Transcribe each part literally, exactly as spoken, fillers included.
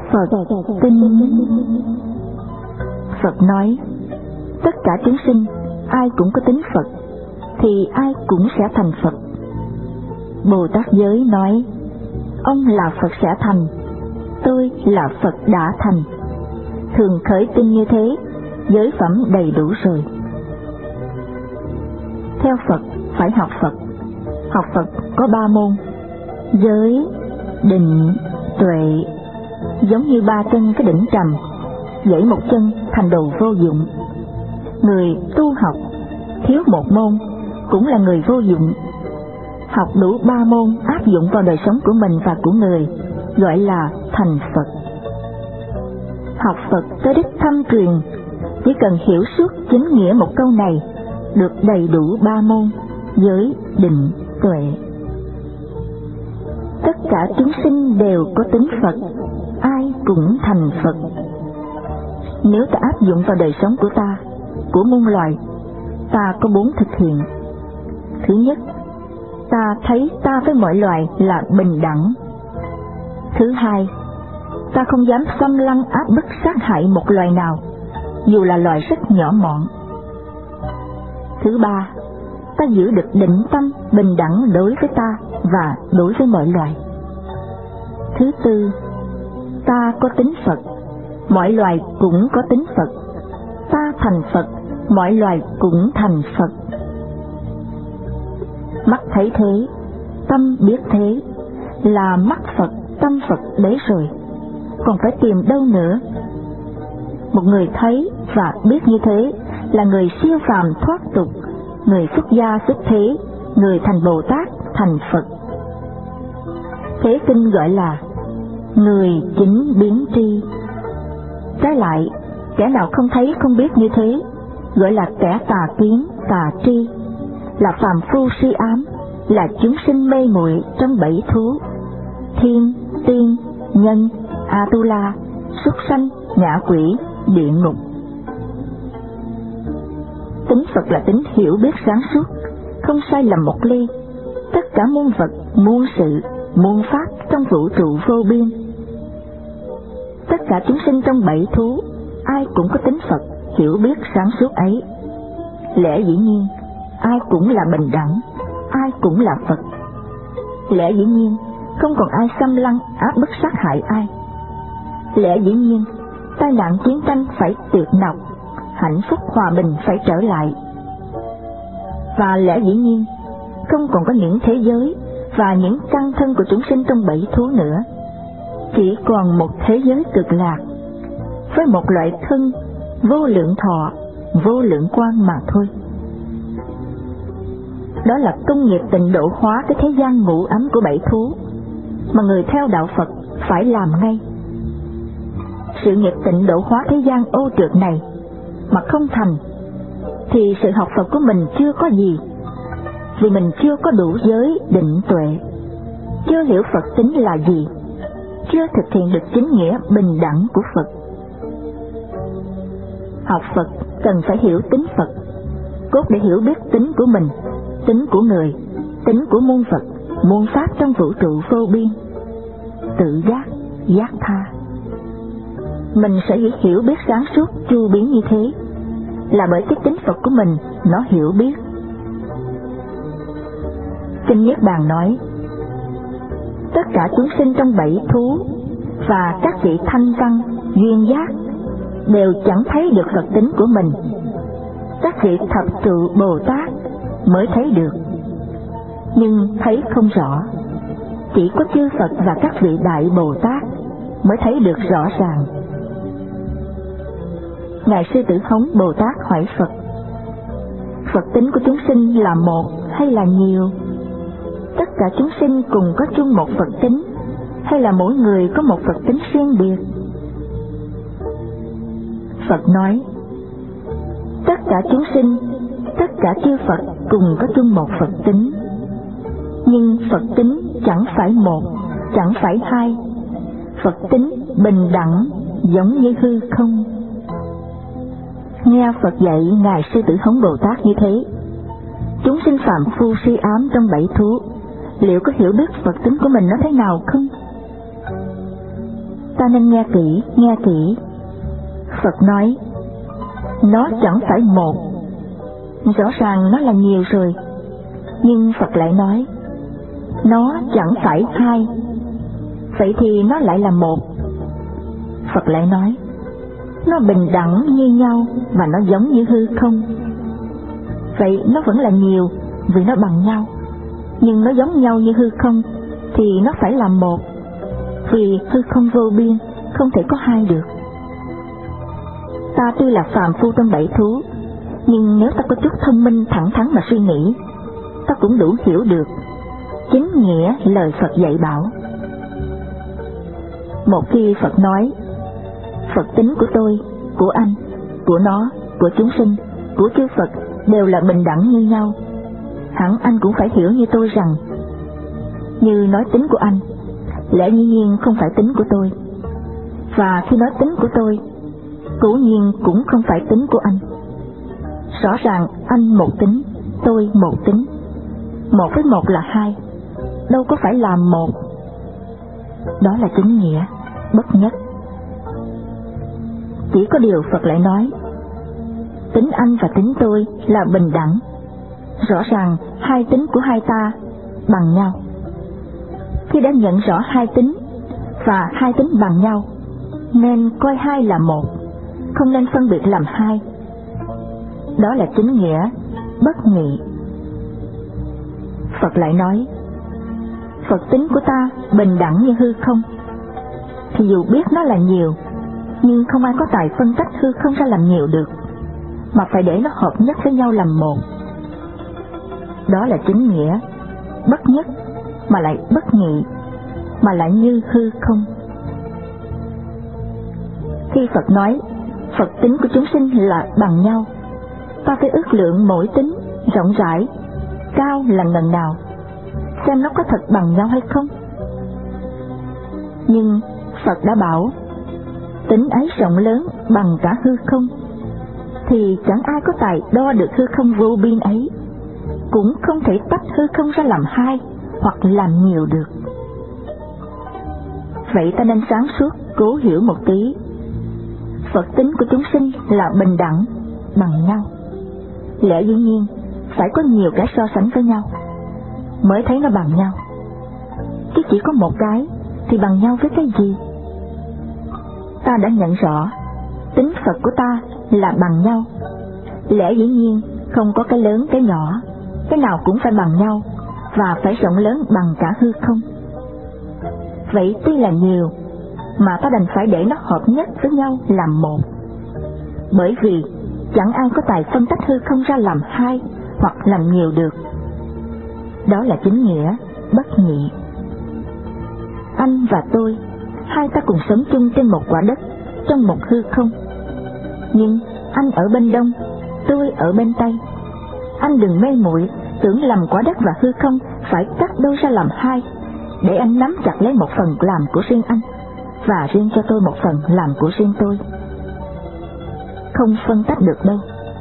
Phật tin. Phật nói, tất cả chúng sinh ai cũng có tính Phật, thì ai cũng sẽ thành Phật. Bồ Tát Giới nói, ông là Phật sẽ thành, tôi là Phật đã thành. Thường khởi tin như thế, giới phẩm đầy đủ rồi. Theo Phật phải học Phật. Học Phật có ba môn: giới, định, tuệ. Giống như ba chân cái đỉnh trầm, gãy một chân thành đồ vô dụng. Người tu học thiếu một môn cũng là người vô dụng. Học đủ ba môn áp dụng vào đời sống của mình và của người, gọi là thành Phật. Học Phật tới đích thâm truyền, chỉ cần hiểu suốt chính nghĩa một câu này, được đầy đủ ba môn: giới, định, tuệ. Tất cả chúng sinh đều có tính Phật, ai cũng thành Phật. Nếu ta áp dụng vào đời sống của ta, của muôn loài, ta có bốn thực hiện. Thứ nhất, ta thấy ta với mọi loài là bình đẳng. Thứ hai, ta không dám xâm lăng áp bức sát hại một loài nào, dù là loài rất nhỏ mọn. Thứ ba, ta giữ được định tâm bình đẳng đối với ta và đối với mọi loài. Thứ tư, ta có tính Phật, mọi loài cũng có tính Phật. Ta thành Phật, mọi loài cũng thành Phật. Mắt thấy thế, tâm biết thế, là mắt Phật, tâm Phật đấy rồi, còn phải tìm đâu nữa. Một người thấy và biết như thế là người siêu phàm thoát tục, người xuất gia xuất thế, người thành Bồ Tát, thành Phật. Thế kinh gọi là người chính biến tri. Trái lại, kẻ nào không thấy không biết như thế, gọi là kẻ tà kiến, tà tri, là phàm phu si ám, là chúng sinh mê muội trong bảy thú: thiên, tiên, nhân, Atula, súc sanh, ngạ quỷ, địa ngục. Tính Phật là tính hiểu biết sáng suốt, không sai lầm một ly. Tất cả muôn vật, muôn sự, muôn pháp trong vũ trụ vô biên. Tất cả chúng sinh trong bảy thú, ai cũng có tính Phật, hiểu biết sáng suốt ấy. Lẽ dĩ nhiên, ai cũng là bình đẳng, ai cũng là Phật. Lẽ dĩ nhiên, không còn ai xâm lăng áp bức sát hại ai. Lẽ dĩ nhiên, tai nạn chiến tranh phải tuyệt nọc, hạnh phúc hòa bình phải trở lại. Và lẽ dĩ nhiên, không còn có những thế giới và những căn thân của chúng sinh trong bảy thú nữa, chỉ còn một thế giới cực lạc, với một loại thân vô lượng thọ, vô lượng quang mà thôi. Đó là công nghiệp tịnh độ hóa cái thế gian ngủ ấm của bảy thú, mà người theo đạo Phật phải làm ngay. Sự nghiệp tịnh độ hóa thế gian ô trượt này mà không thành, thì sự học Phật của mình chưa có gì, vì mình chưa có đủ giới định tuệ, chưa hiểu Phật tính là gì, chưa thực hiện được chính nghĩa bình đẳng của Phật. Học Phật cần phải hiểu tính Phật, cốt để hiểu biết tính của mình, tính của người, tính của muôn vật, muôn pháp trong vũ trụ vô biên. Tự giác, giác tha. Mình sẽ hiểu biết sáng suốt chu biến như thế, là bởi cái tính Phật của mình nó hiểu biết. Kinh Niết Bàn nói, tất cả chúng sinh trong bảy thú và các vị thanh văn, duyên giác đều chẳng thấy được Phật tính của mình. Các vị thập trụ Bồ Tát mới thấy được, nhưng thấy không rõ. Chỉ có chư Phật và các vị Đại Bồ Tát mới thấy được rõ ràng. Ngài Sư Tử Hống Bồ Tát hỏi Phật, Phật tính của chúng sinh là một hay là nhiều? Tất cả chúng sinh cùng có chung một Phật tính, hay là mỗi người có một Phật tính riêng biệt? Phật nói, tất cả chúng sinh, tất cả chư Phật cùng có chung một Phật tính, nhưng Phật tính chẳng phải một, chẳng phải hai. Phật tính bình đẳng, giống như hư không. Nghe Phật dạy Ngài Sư Tử Hống Bồ Tát như thế, chúng sinh phạm phu si ám trong bảy thú liệu có hiểu biết Phật tính của mình nó thế nào không? ta nên nghe kỹ, nghe kỹ. Phật nói, nó chẳng phải một. Rõ ràng nó là nhiều rồi. Nhưng Phật lại nói, nó chẳng phải hai. Vậy thì nó lại là một. Phật lại nói, nó bình đẳng như nhau và nó giống như hư không. Vậy nó vẫn là nhiều vì nó bằng nhau. Nhưng nó giống nhau như hư không thì nó phải là một. Vì hư không vô biên, không thể có hai được. Ta tuy là phàm phu trong bảy thú, nhưng nếu ta có chút thông minh thẳng thắn mà suy nghĩ, ta cũng đủ hiểu được chính nghĩa lời Phật dạy bảo. Một khi Phật nói, Phật tính của tôi, của anh, của nó, của chúng sinh, của chư Phật đều là bình đẳng như nhau, hẳn anh cũng phải hiểu như tôi rằng, như nói tính của anh, lẽ dĩ nhiên không phải tính của tôi, và khi nói tính của tôi, cố nhiên cũng không phải tính của anh. Rõ ràng anh một tính, tôi một tính, một với một là hai, đâu có phải là một. Đó là chính nghĩa, bất nhất. Chỉ có điều Phật lại nói, tính anh và tính tôi là bình đẳng. Rõ ràng hai tính của hai ta bằng nhau. Khi đã nhận rõ hai tính và hai tính bằng nhau, nên coi hai là một, không nên phân biệt làm hai. Đó là chính nghĩa, bất nhị. Phật lại nói, Phật tính của ta bình đẳng như hư không. Thì dù biết nó là nhiều, nhưng không ai có tài phân tách hư không ra làm nhiều được, mà phải để nó hợp nhất với nhau làm một. Đó là chính nghĩa, bất nhất, mà lại bất nhị, mà lại như hư không. Khi Phật nói Phật tính của chúng sinh là bằng nhau, ta phải ước lượng mỗi tính rộng rãi, cao là ngần nào, xem nó có thật bằng nhau hay không. Nhưng Phật đã bảo, tính ấy rộng lớn bằng cả hư không, thì chẳng ai có tài đo được hư không vô biên ấy, cũng không thể tách hư không ra làm hai hoặc làm nhiều được. Vậy ta nên sáng suốt cố hiểu một tí. Phật tính của chúng sinh là bình đẳng, bằng nhau. Lẽ dĩ nhiên phải có nhiều cái so sánh với nhau mới thấy nó bằng nhau, chứ chỉ có một cái thì bằng nhau với cái gì? Ta đã nhận rõ tính Phật của ta là bằng nhau. Lẽ dĩ nhiên không có cái lớn cái nhỏ, cái nào cũng phải bằng nhau và phải rộng lớn bằng cả hư không. Vậy tuy là nhiều, mà ta đành phải để nó hợp nhất với nhau làm một. Bởi vì chẳng ai có tài phân tách hư không ra làm hai hoặc làm nhiều được. Đó là chính nghĩa, bất nhị. Anh và tôi, hai ta cùng sống chung trên một quả đất, trong một hư không. Nhưng anh ở bên đông, tôi ở bên tây. Anh đừng mê muội tưởng lầm quả đất và hư không phải cắt đôi ra làm hai, để anh nắm chặt lấy một phần làm của riêng anh, và riêng cho tôi một phần làm của riêng tôi. Không phân tách được đâu.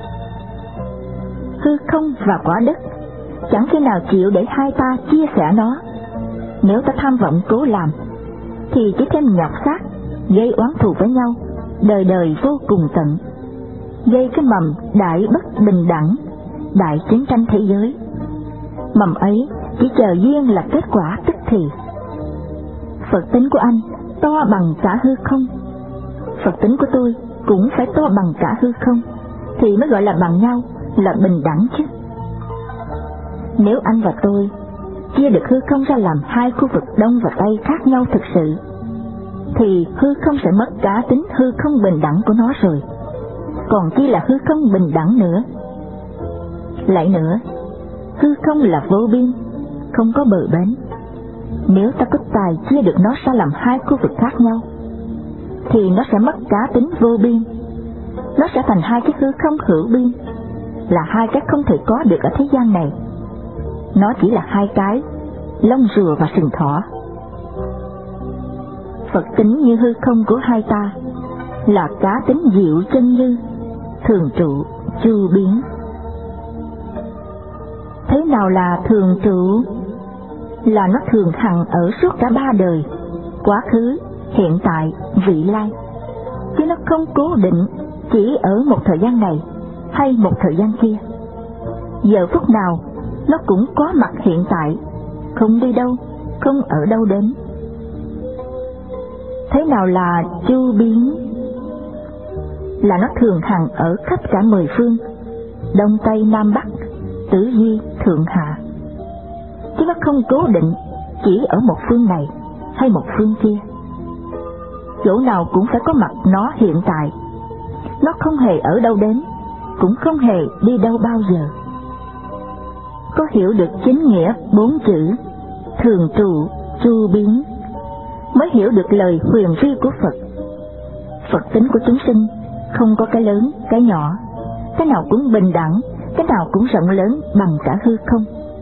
Hư không và quả đất chẳng khi nào chịu để hai ta chia sẻ nó. Nếu ta tham vọng cố làm, thì chỉ thêm nhọc xác, gây oán thù với nhau, đời đời vô cùng tận, gây cái mầm đại bất bình đẳng, đại chiến tranh thế giới. Mầm ấy chỉ chờ duyên là kết quả tức thì. Phật tính của anh to bằng cả hư không, Phật tính của tôi cũng phải to bằng cả hư không, thì mới gọi là bằng nhau, là bình đẳng chứ. Nếu anh và tôi chia được hư không ra làm hai khu vực đông và tây khác nhau thực sự, thì hư không sẽ mất cá tính hư không bình đẳng của nó rồi, còn chi là hư không bình đẳng nữa. Lại nữa, hư không là vô biên, không có bờ bến. Nếu ta có tài chia được nó ra làm hai khu vực khác nhau, thì nó sẽ mất cá tính vô biên. Nó sẽ thành hai cái hư không hữu biên, là hai cái không thể có được ở thế gian này. Nó chỉ là hai cái lông rùa và sừng thỏ. Phật tính như hư không của hai ta là cá tính diệu chân như, thường trụ chu biến. Thế nào là thường trụ? Là nó thường hằng ở suốt cả ba đời, quá khứ, hiện tại, vị lai, chứ nó không cố định chỉ ở một thời gian này hay một thời gian kia. Giờ phút nào nó cũng có mặt hiện tại, không đi đâu, không ở đâu đến. Thế nào là chu biến? Là nó thường hằng ở khắp cả mười phương, đông tây nam bắc, tứ duy thượng hạ, chứ nó không cố định chỉ ở một phương này hay một phương kia. Chỗ nào cũng phải có mặt nó hiện tại. Nó không hề ở đâu đến, cũng không hề đi đâu bao giờ. Có hiểu được chính nghĩa bốn chữ thường trụ chu biến, mới hiểu được lời huyền vi của Phật. Phật tính của chúng sinh không có cái lớn, cái nhỏ, cái nào cũng bình đẳng, cái nào cũng rộng lớn bằng cả hư không.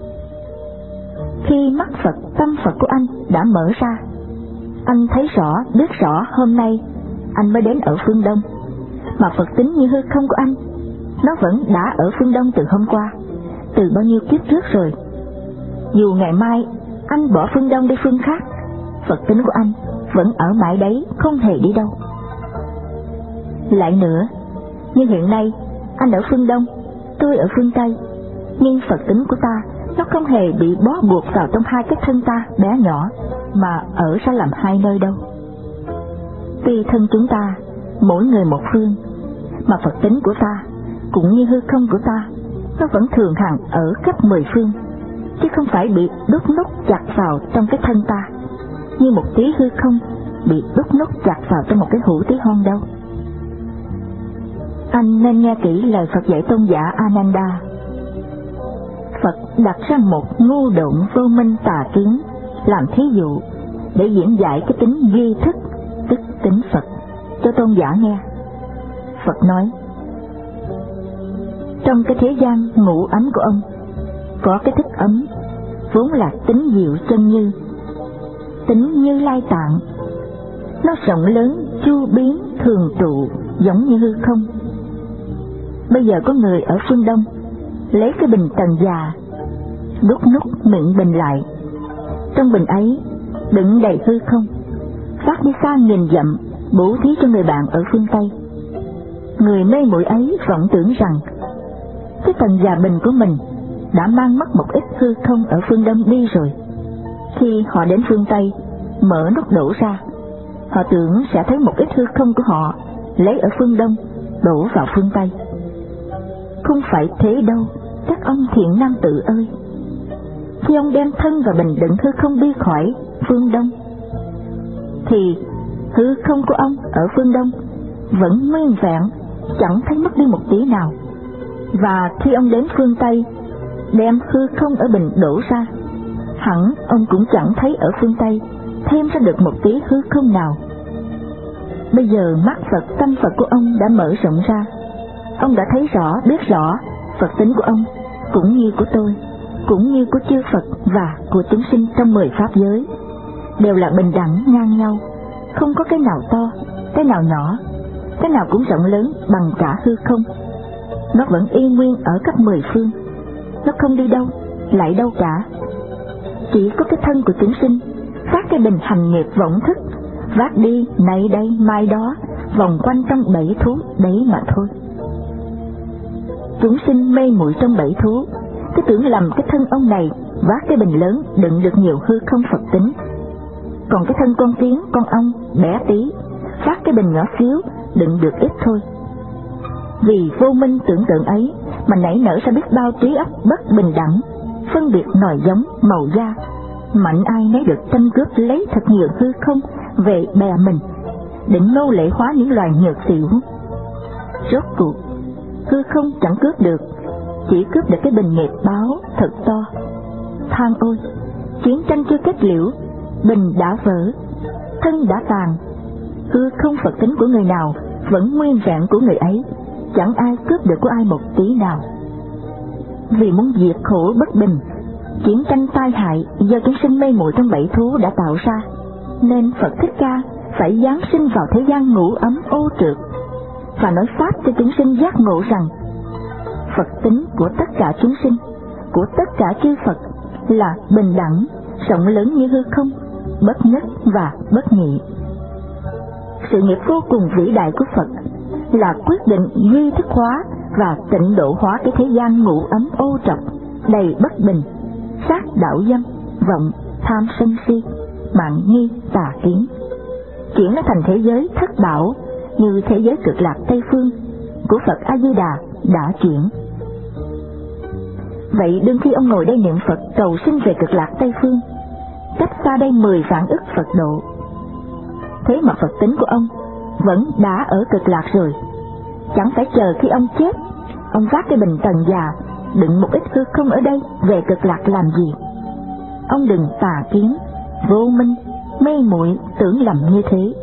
Khi mắt Phật, tâm Phật của anh đã mở ra, anh thấy rõ, biết rõ hôm nay anh mới đến ở phương Đông, mà Phật tính như hư không của anh, nó vẫn đã ở phương Đông từ hôm qua, từ bao nhiêu kiếp trước rồi. Dù ngày mai anh bỏ phương Đông đi phương khác, Phật tính của anh vẫn ở mãi đấy, không hề đi đâu. Lại nữa, như hiện nay anh ở phương Đông, tôi ở phương Tây, nhưng Phật tính của ta nó không hề bị bó buộc vào trong hai cái thân ta bé nhỏ mà ở ra làm hai nơi đâu. Tuy thân chúng ta mỗi người một phương, mà Phật tính của ta cũng như hư không của ta, nó vẫn thường hằng ở khắp mười phương, chứ không phải bị đút nút chặt vào trong cái thân ta, như một tí hư không bị đút nút chặt vào trong một cái hũ tí hon đâu. Anh nên nghe kỹ lời Phật dạy tôn giả Ananda. Phật đặt ra một ngu độn vô minh tà kiến làm thí dụ để diễn giải cái tính duy thức, tức tính Phật, cho tôn giả nghe. Phật nói, trong cái thế gian ngũ ấm của ông có cái thức ấm vốn là tính diệu chân như, tính Như Lai Tạng, nó rộng lớn chu biến thường trụ giống như hư không. Bây giờ có người ở phương Đông lấy cái bình tần già đút nút miệng bình lại, trong bình ấy đựng đầy hư không, phát đi xa nghìn dặm bố thí cho người bạn ở phương Tây. Người mê muội ấy vọng tưởng rằng cái tần già bình của mình đã mang mất một ít hư không ở phương Đông đi rồi. Khi họ đến phương Tây mở nút đổ ra, họ tưởng sẽ thấy một ít hư không của họ lấy ở phương Đông đổ vào phương Tây. Không phải thế đâu, các ông thiện nam tử ơi. Khi ông đem thân và bình đựng hư không đi khỏi phương Đông, thì hư không của ông ở phương Đông vẫn nguyên vẹn, chẳng thấy mất đi một tí nào. Và khi ông đến phương Tây đem hư không ở bình đổ ra, hẳn ông cũng chẳng thấy ở phương Tây thêm ra được một tí hư không nào. Bây giờ mắt Phật, tâm Phật của ông đã mở rộng ra, ông đã thấy rõ, biết rõ Phật tính của ông cũng như của tôi, cũng như của chư Phật và của chúng sinh trong mười pháp giới, đều là bình đẳng ngang nhau, không có cái nào to, cái nào nhỏ, cái nào cũng rộng lớn bằng cả hư không. Nó vẫn y nguyên ở các mười phương, nó không đi đâu, lại đâu cả. Chỉ có cái thân của chúng sinh phát cái bình hành nghiệp vọng thức, vác đi nay đây mai đó, vòng quanh trong bảy thú đấy mà thôi. Chúng sinh mê muội trong bảy thú, cứ tưởng lầm cái thân ông này vác cái bình lớn đựng được nhiều hư không Phật tính, còn cái thân con kiến, con ong bé tí vác cái bình nhỏ xíu đựng được ít thôi. Vì vô minh tưởng tượng ấy mà nảy nở ra biết bao trí óc bất bình đẳng, phân biệt nòi giống, màu da, mạnh ai nấy được tranh cướp lấy thật nhiều hư không về bè mình, định nô lệ hóa những loài nhược xỉu. Rốt cuộc hư không chẳng cướp được, chỉ cướp được cái bình nghiệp báo thật to. Than ôi, chiến tranh chưa kết liễu, bình đã vỡ, thân đã tàn, hư không Phật tính của người nào vẫn nguyên vẹn của người ấy, chẳng ai cướp được của ai một tí nào. Vì muốn diệt khổ bất bình, chiến tranh tai hại do chúng sinh mê muội trong bảy thú đã tạo ra, nên Phật Thích Ca phải giáng sinh vào thế gian ngũ ấm ô trượt và nói pháp cho chúng sinh giác ngộ rằng Phật tính của tất cả chúng sinh, của tất cả chư Phật là bình đẳng, rộng lớn như hư không, bất nhất và bất nhị. sự nghiệp vô cùng vĩ đại của Phật là quyết định duy thức hóa và tịnh độ hóa cái thế gian ngủ ấm ô trọc, đầy bất bình, sát đạo dâm, vọng, tham sân si, mạng nghi, tà kiến, chuyển nó thành thế giới thất bảo như thế giới cực lạc Tây Phương của Phật A Di Đà đã chuyển. Vậy đương khi ông ngồi đây niệm Phật cầu sinh về cực lạc Tây Phương, cách xa đây mười vạn ức Phật độ, thế mà Phật tính của ông vẫn đã ở cực lạc rồi. Chẳng phải chờ khi ông chết, ông vác cái bình tần già đựng một ít hư không ở đây về cực lạc làm gì? Ông đừng tà kiến, vô minh, mê muội tưởng lầm như thế.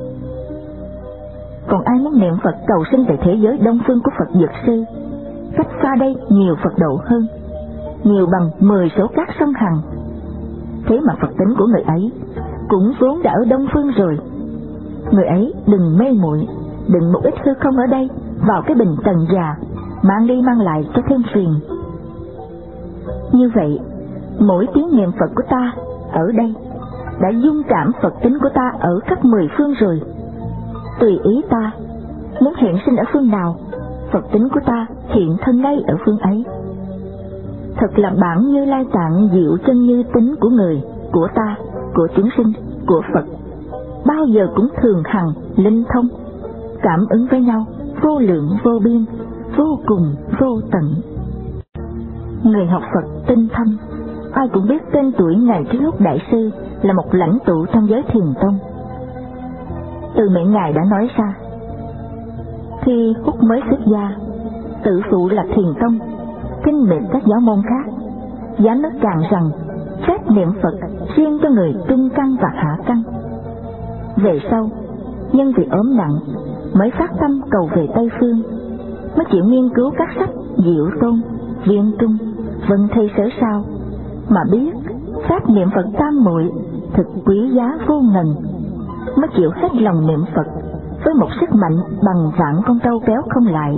Còn ai muốn niệm Phật cầu sinh về thế giới đông phương của Phật Dược Sư, cách xa đây nhiều Phật độ hơn, nhiều bằng mười số các sông Hằng. Thế mà Phật tính của người ấy cũng vốn đã ở đông phương rồi. Người ấy đừng mê muội, đừng một ít hư không ở đây vào cái bình tần già, mang đi mang lại cho thêm phiền. Như vậy, mỗi tiếng niệm Phật của ta ở đây đã dung cảm Phật tính của ta ở khắp mười phương rồi. Tùy ý ta muốn hiện sinh ở phương nào, Phật tính của ta hiện thân ngay ở phương ấy. Thật là bản Như Lai Tạng diệu chân như tính của người, của ta, của chúng sinh, của Phật, bao giờ cũng thường hằng linh thông, cảm ứng với nhau, vô lượng vô biên, vô cùng vô tận. Người học Phật tinh thâm, ai cũng biết tên tuổi Ngài Trí Húc Đại Sư là một lãnh tụ trong giới Thiền Tông. Từ miệng Ngài đã nói ra, khi Húc mới xuất gia, tự phụ là Thiền Tông, kinh miệt các giáo môn khác, dám nói càng rằng phép niệm Phật riêng cho người trung căn và hạ căn. Về sau, nhân vì ốm nặng mới phát tâm cầu về Tây Phương, mới chịu nghiên cứu các sách Diệu Tôn, Viên Trung, Vân Thi Sở Sao, mà biết pháp niệm Phật tam muội thực quý giá vô ngần, mới chịu hết lòng niệm Phật với một sức mạnh bằng vạn con trâu kéo không lại.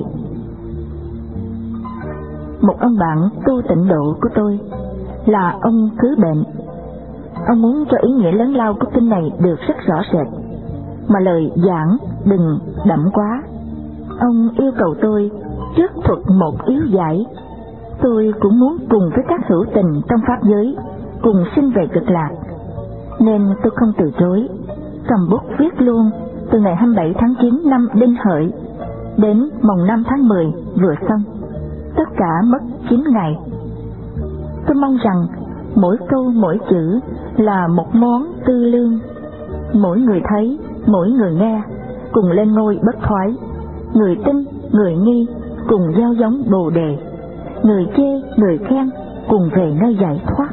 Một ông bạn tu tịnh độ của tôi là ông cứ bệnh. Ông muốn cho ý nghĩa lớn lao của kinh này được rất rõ rệt, mà lời giảng đừng đậm quá. Ông yêu cầu tôi trước thuật một yếu giải. Tôi cũng muốn cùng với các hữu tình trong pháp giới cùng sinh về cực lạc, nên tôi không từ chối, cầm bút viết luôn từ ngày hai mươi bảy tháng chín năm Đinh Hợi đến mồng năm tháng mười vừa xong, tất cả mất chín ngày. Tôi mong rằng mỗi câu mỗi chữ là một món tư lương, mỗi người thấy, mỗi người nghe cùng lên ngôi bất thoái, người tin, người nghi cùng gieo giống Bồ Đề, người chê, người khen cùng về nơi giải thoát.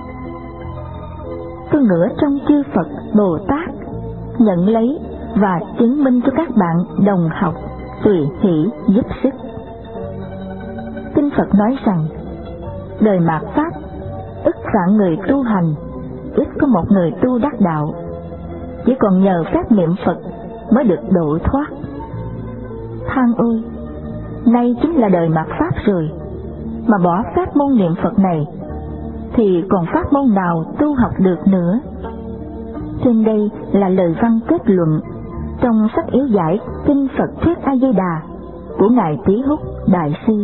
Tôi ngửa trong chư Phật Bồ Tát nhận lấy và chứng minh cho các bạn đồng học tùy hỷ giúp sức. Kinh Phật nói rằng đời mạt pháp ức vạn người tu hành, ít có một người tu đắc đạo, chỉ còn nhờ phép niệm Phật mới được độ thoát. Than ôi, nay chính là đời mạt pháp rồi, mà bỏ pháp môn niệm Phật này thì còn pháp môn nào tu học được nữa. Trên đây là lời văn kết luận trong sách yếu giải Kinh Phật Thuyết A Di Đà của Ngài Trí Húc Đại Sư.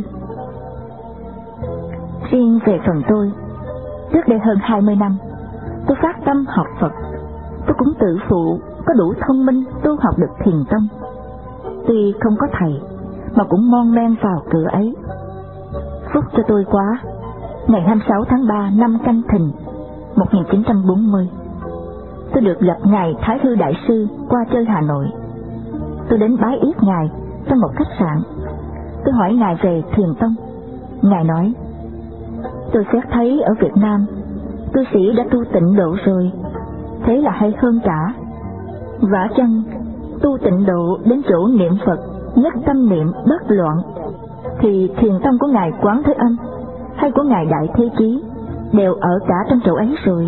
Riêng về phần tôi, trước đây hơn hai mươi năm, tôi phát tâm học Phật. Tôi cũng tự phụ có đủ thông minh tu học được Thiền Tông. Tuy không có thầy, mà cũng mon men vào cửa ấy. Phúc cho tôi quá, ngày hai mươi sáu tháng ba năm Canh Thìn một nghìn chín trăm bốn mươi, tôi được gặp Ngài Thái Hư Đại Sư qua chơi Hà Nội. Tôi đến bái yết Ngài trong một khách sạn. Tôi hỏi Ngài về Thiền Tông. Ngài nói, tôi xét thấy ở Việt Nam cư sĩ đã tu tịnh độ rồi, thế là hay hơn cả. Vả chăng tu tịnh độ đến chỗ niệm Phật nhất tâm niệm bất loạn, thì Thiền Tông của Ngài Quán Thế Âm hay của Ngài Đại Thế Chí đều ở cả trong chỗ ấy rồi.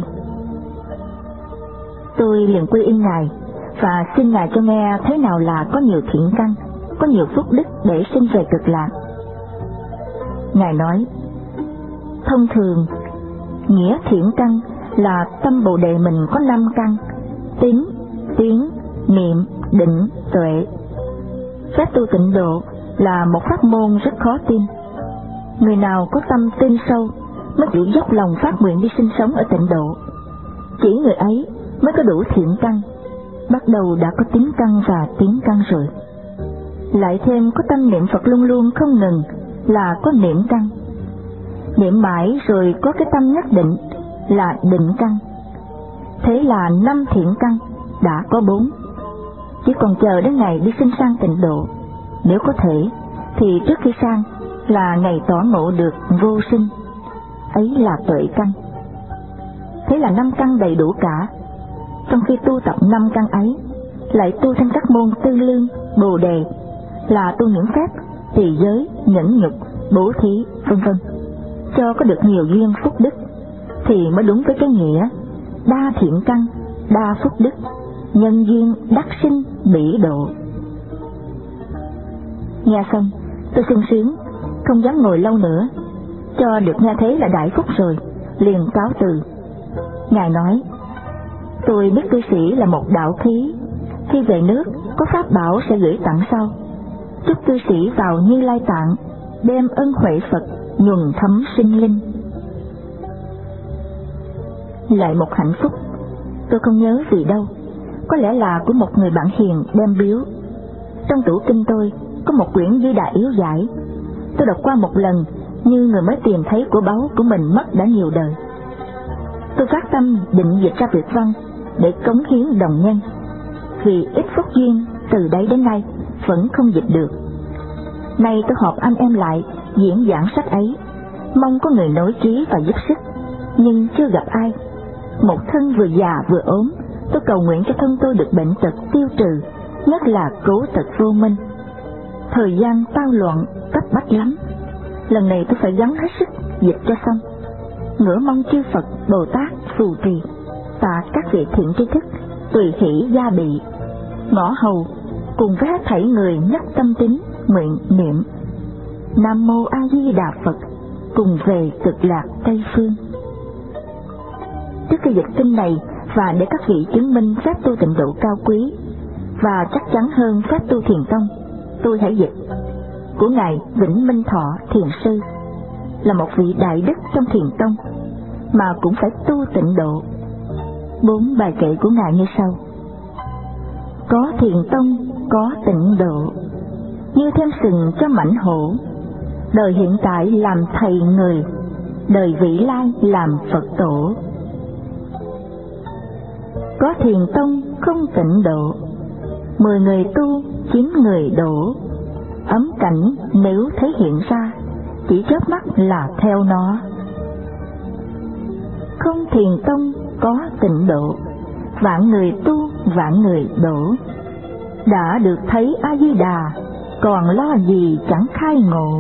Tôi liền quy y Ngài và xin Ngài cho nghe thế nào là có nhiều thiện căn, có nhiều phúc đức để sinh về cực lạc. Ngài nói, thông thường nghĩa thiện căn là tâm Bồ Đề mình có năm căn: tín, tiến, niệm, định, tuệ. Phép tu tịnh độ là một pháp môn rất khó tin. Người nào có tâm tin sâu mới chịu dốc lòng phát nguyện đi sinh sống ở tịnh độ. Chỉ người ấy mới có đủ thiện căn, bắt đầu đã có tín căn và tiến căn rồi. Lại thêm có tâm niệm Phật luôn luôn không ngừng là có niệm căn. Niệm mãi rồi có cái tâm nhất định là định căn. Thế là năm thiện căn đã có bốn. Chỉ còn chờ đến ngày đi sinh sang tịnh độ. Nếu có thể thì trước khi sang là ngày tỏ ngộ được vô sinh, ấy là tuệ căn. Thế là năm căn đầy đủ cả. Trong khi tu tập năm căn ấy, lại tu thêm các môn tư lương, bồ đề, là tu những phép trì giới, nhẫn nhục, bố thí, vân vân, cho có được nhiều duyên phúc đức, thì mới đúng với cái nghĩa đa thiện căn, đa phúc đức, nhân duyên đắc sinh bỉ độ. Nghe xong, tôi sung sướng, không dám ngồi lâu nữa, cho được nghe thế là đại phúc rồi, liền cáo từ. Ngài nói, tôi biết cư sĩ là một đạo khí, khi về nước có pháp bảo sẽ gửi tặng sau. Chúc cư sĩ vào Như Lai Tạng, đem ân huệ Phật nhuần thấm sinh linh. Lại một hạnh phúc, tôi không nhớ gì đâu, có lẽ là của một người bạn hiền đem biếu. Trong tủ kinh tôi có một quyển Di Đà Yếu Giải. Tôi đọc qua một lần như người mới tìm thấy của báu của mình mất đã nhiều đời. Tôi phát tâm định dịch ra Việt văn để cống hiến đồng nhân, vì ít phúc duyên từ đấy đến nay vẫn không dịch được. Nay tôi họp anh em lại diễn giảng sách ấy, mong có người nối trí và giúp sức, nhưng chưa gặp ai. Một thân vừa già vừa ốm, tôi cầu nguyện cho thân tôi được bệnh tật tiêu trừ, nhất là cố tật vô minh. Thời gian tao loạn cấp bách lắm, lần này tôi phải gắng hết sức dịch cho xong. Ngửa mong chư Phật, Bồ Tát, phù trì và các vị thiện tri thức tùy hỷ gia bị, ngõ hầu cùng với hết thảy người nhất tâm tín nguyện niệm Nam Mô A Di Đà Phật, cùng về cực lạc Tây Phương. Trước khi dịch kinh này và để các vị chứng minh phép tu tịnh độ cao quý và chắc chắn hơn phép tu thiền tông, tôi hãy dịch của ngài Vĩnh Minh Thọ Thiền sư, là một vị đại đức trong thiền tông mà cũng phải tu tịnh độ. Bốn bài kệ của ngài như sau: có thiền tông, có tịnh độ, như thêm sừng cho mãnh hổ. Đời hiện tại làm thầy người, đời vĩ lai làm Phật tổ. Có thiền tông không tịnh độ, mười người tu chín người đổ. Ấm cảnh nếu thấy hiện ra, chỉ chớp mắt là theo nó. Không thiền tông có tịnh độ, vạn người tu vạn người đổ. Đã được thấy A Di Đà, còn lo gì chẳng khai ngộ.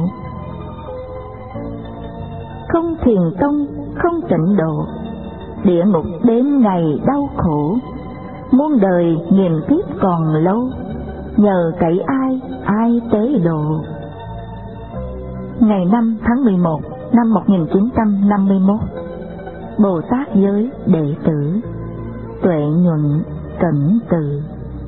Không thiền tông không tịnh độ, địa ngục đêm ngày đau khổ. Muôn đời nghìn kiếp còn lâu, nhờ cậy ai ai tế độ. Ngày năm tháng mười một năm một nghìn chín trăm năm mươi mốt, Bồ Tát giới đệ tử Tuệ Nhuận Cẩn Từ.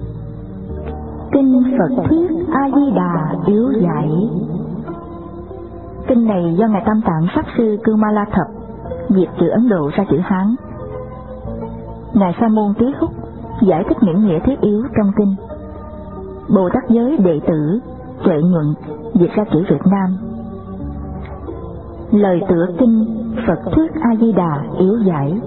Kinh Phật Thuyết A Di Đà Yếu Giải. Kinh này do ngài Tam Tạng Pháp sư Cư Ma La Thập dịch từ Ấn Độ ra chữ Hán. Ngài Sa Môn Trí Húc giải thích những nghĩa thiết yếu trong kinh. Bồ Tát giới đệ tử Tuệ Nhuận dịch ra chữ Việt Nam. Lời tựa kinh Phật Thuyết A Di Đà Yếu Giải.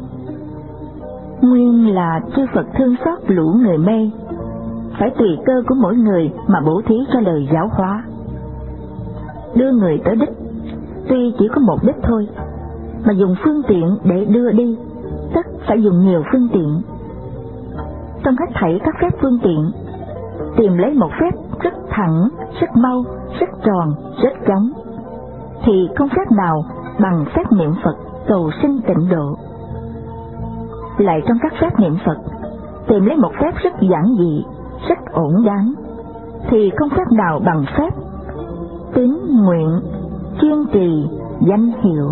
Nguyên là chư Phật thương xót lũ người mê, phải tùy cơ của mỗi người mà bố thí cho lời giáo hóa. Đưa người tới đích, tuy chỉ có một đích thôi, mà dùng phương tiện để đưa đi, tức phải dùng nhiều phương tiện. Trong hết thảy các phép phương tiện, tìm lấy một phép rất thẳng, rất mau, rất tròn, rất chóng, thì không phép nào bằng phép niệm Phật cầu sinh tịnh độ. Lại trong các phép niệm Phật, tìm lấy một phép rất giản dị, rất ổn đáng, thì không phép nào bằng phép tín nguyện, kiên trì, danh hiệu.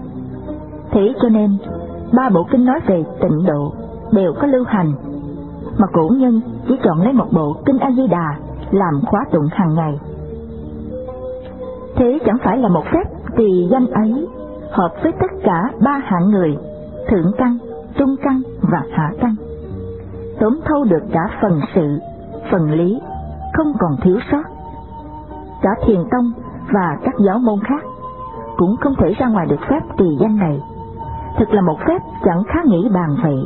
Thế cho nên ba bộ kinh nói về tịnh độ đều có lưu hành, mà cổ nhân chỉ chọn lấy một bộ Kinh A Di Đà làm khóa tụng hàng ngày. Thế chẳng phải là một phép trì danh ấy hợp với tất cả ba hạng người, thượng căn, trung căn và hạ căn, tóm thâu được cả phần sự, phần lý, không còn thiếu sót. Cả thiền tông và các giáo môn khác cũng không thể ra ngoài được phép trì danh này. Thực là một phép chẳng khá nghĩ bàn vậy.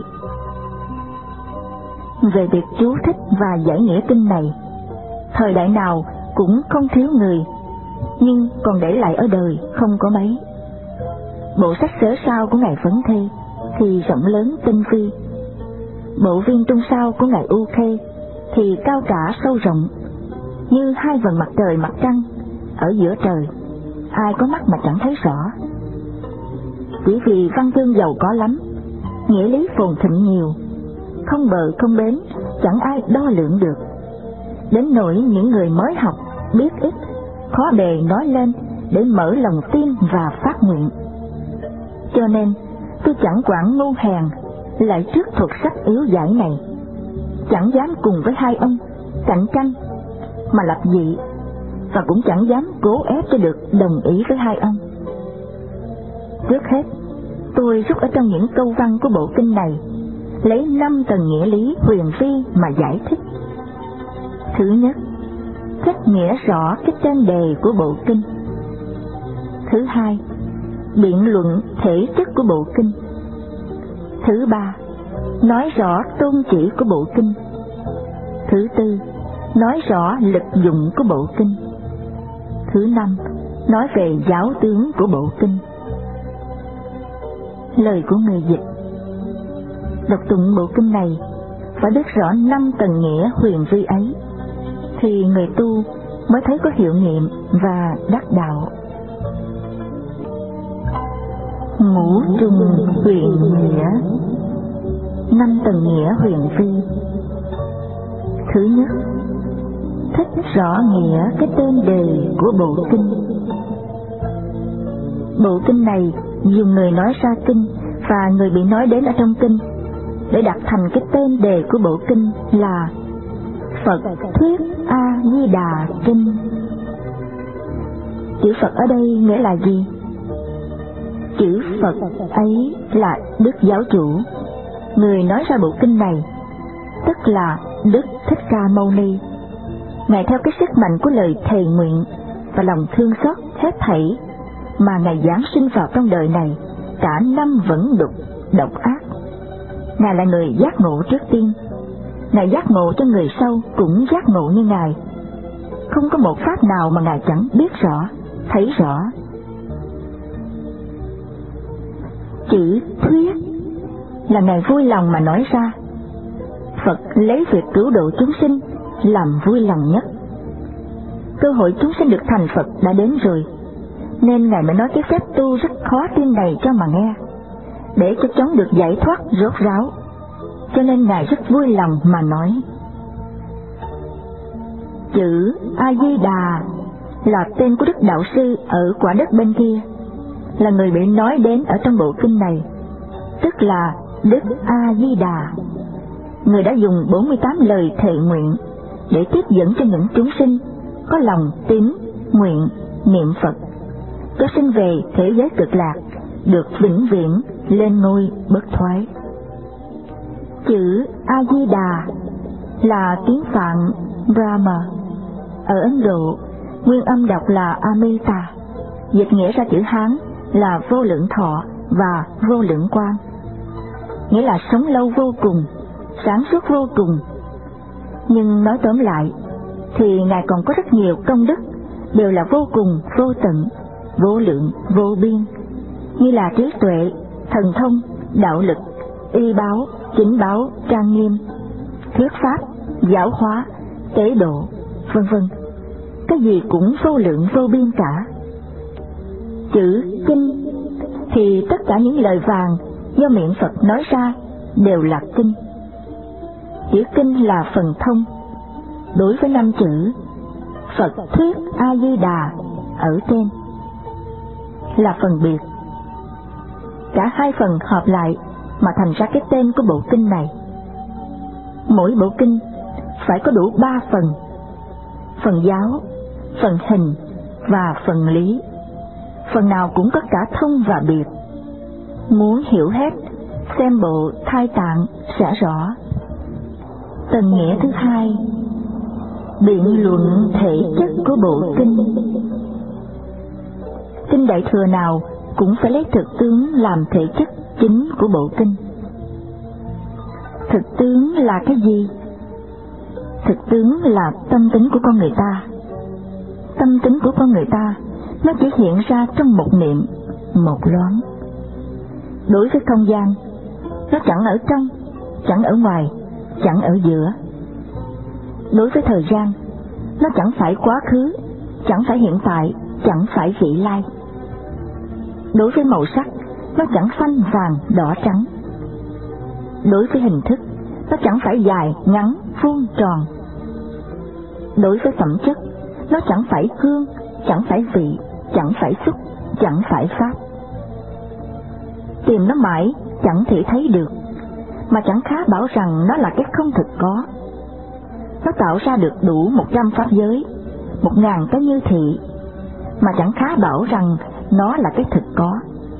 Về việc chú thích và giải nghĩa kinh này, thời đại nào cũng không thiếu người, nhưng còn để lại ở đời không có mấy. Bộ sách sớ sao của ngài Phấn Thê thì rộng lớn tinh vi, bộ viên trung sao của ngài U Khê thì cao cả sâu rộng, như hai vầng mặt trời mặt trăng ở giữa trời, ai có mắt mà chẳng thấy rõ. Chỉ vì văn chương giàu có lắm, nghĩa lý phồn thịnh nhiều, không bờ không bến, chẳng ai đo lường được, đến nỗi những người mới học biết ít khó bề nói lên để mở lòng tin và phát nguyện. Cho nên tôi chẳng quản ngu hèn lại trước thuật sách yếu giải này, chẳng dám cùng với hai ông cạnh tranh mà lập dị, và cũng chẳng dám cố ép cho được đồng ý với hai ông. Trước hết, tôi rút ở trong những câu văn của bộ kinh này, lấy năm tầng nghĩa lý huyền vi mà giải thích. Thứ nhất, cách nghĩa rõ cái tên đề của bộ kinh. Thứ hai, biện luận thể chất của bộ kinh. Thứ ba, nói rõ tôn chỉ của bộ kinh. Thứ tư, nói rõ lực dụng của bộ kinh. Thứ năm, nói về giáo tướng của bộ kinh. Lời của người dịch: đọc tụng bộ kinh này phải biết rõ năm tầng nghĩa huyền vi ấy, thì người tu mới thấy có hiệu nghiệm và đắc đạo. Ngũ trùng huyền nghĩa. Năm tầng nghĩa huyền vi. Thứ nhất, thích rõ nghĩa cái tên đề của bộ kinh. Bộ kinh này dùng người nói ra kinh và người bị nói đến ở trong kinh để đặt thành cái tên đề của bộ kinh là Phật Thuyết A Di Đà Kinh. Chữ Phật ở đây nghĩa là gì? Chữ Phật ấy là Đức Giáo Chủ, người nói ra bộ kinh này, tức là Đức Thích Ca Mâu Ni. Ngài theo cái sức mạnh của lời thề nguyện và lòng thương xót hết thảy mà Ngài giáng sinh vào trong đời này, cả năm vẫn đục độc ác. Ngài là người giác ngộ trước tiên, Ngài giác ngộ cho người sau cũng giác ngộ như Ngài. Không có một pháp nào mà Ngài chẳng biết rõ, thấy rõ. Chữ thuyết là Ngài vui lòng mà nói ra. Phật lấy việc cứu độ chúng sinh làm vui lòng nhất. Cơ hội chúng sinh được thành Phật đã đến rồi, nên Ngài mới nói cái phép tu rất khó tin này cho mà nghe, để cho chúng được giải thoát rốt ráo. Cho nên Ngài rất vui lòng mà nói. Chữ A Di Đà là tên của Đức Đạo Sư ở quả đất bên kia, là người bị nói đến ở trong bộ kinh này, tức là Đức A Di Đà. Người đã dùng bốn mươi tám lời thệ nguyện để tiếp dẫn cho những chúng sinh có lòng tín, nguyện, niệm Phật, cho sinh về thế giới cực lạc, được vĩnh viễn lên ngôi bất thoái. Chữ A Di Đà là tiếng Phạn Brahma. Ở Ấn Độ, nguyên âm đọc là Amita, dịch nghĩa ra chữ Hán là vô lượng thọ và vô lượng quang, nghĩa là sống lâu vô cùng, sáng suốt vô cùng. Nhưng nói tóm lại thì Ngài còn có rất nhiều công đức, đều là vô cùng, vô tận, vô lượng, vô biên, như là trí tuệ, thần thông, đạo lực, y báo, chính báo, trang nghiêm, thuyết pháp, giáo hóa, tế độ, vân vân. Cái gì cũng vô lượng vô biên cả. Chữ kinh thì tất cả những lời vàng do miệng Phật nói ra đều là kinh. Chữ kinh là phần thông. Đối với năm chữ Phật Thuyết A Di Đà ở trên là phần biệt. Cả hai phần hợp lại mà thành ra cái tên của bộ kinh này. mỗi bộ kinh phải có đủ ba phần: phần giáo, phần hình và phần lý. Phần nào cũng có cả thông và biệt. Muốn hiểu hết, xem bộ Thai Tạng sẽ rõ. Tầng nghĩa thứ hai, biện luận thể chất của bộ kinh. Kinh Đại Thừa nào cũng phải lấy thực tướng làm thể chất chính của bộ kinh. Thực tướng là cái gì? Thực tướng là tâm tính của con người ta. Tâm tính của con người ta nó chỉ hiện ra trong một niệm, một loáng. Đối với không gian, nó chẳng ở trong, chẳng ở ngoài, chẳng ở giữa. Đối với thời gian, nó chẳng phải quá khứ, chẳng phải hiện tại, chẳng phải vị lai. Đối với màu sắc, nó chẳng xanh vàng đỏ trắng. Đối với hình thức, nó chẳng phải dài ngắn vuông tròn. Đối với phẩm chất, nó chẳng phải hương, chẳng phải vị, chẳng phải xúc, chẳng phải pháp. Tìm nó mãi chẳng thể thấy được, mà chẳng khá bảo rằng nó là cái không thực có. Nó tạo ra được đủ một trăm pháp giới, một ngàn cái như thị, mà chẳng khá bảo rằng nó là cái thực có.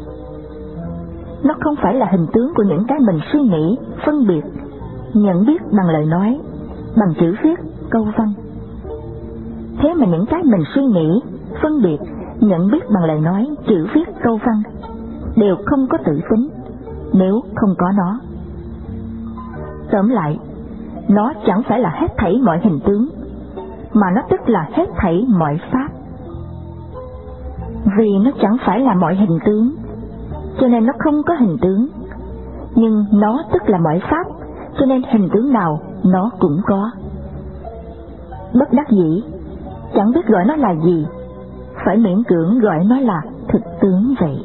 Nó không phải là hình tướng của những cái mình suy nghĩ, phân biệt, nhận biết bằng lời nói, bằng chữ viết, câu văn. Thế mà những cái mình suy nghĩ, phân biệt, nhận biết bằng lời nói, chữ viết, câu văn đều không có tự tính nếu không có nó. Tóm lại, nó chẳng phải là hết thảy mọi hình tướng, mà nó tức là hết thảy mọi pháp. Vì nó chẳng phải là mọi hình tướng, cho nên nó không có hình tướng. Nhưng nó tức là mọi pháp, cho nên hình tướng nào nó cũng có. Bất đắc dĩ, chẳng biết gọi nó là gì, phải miễn cưỡng gọi nó là thực tướng vậy.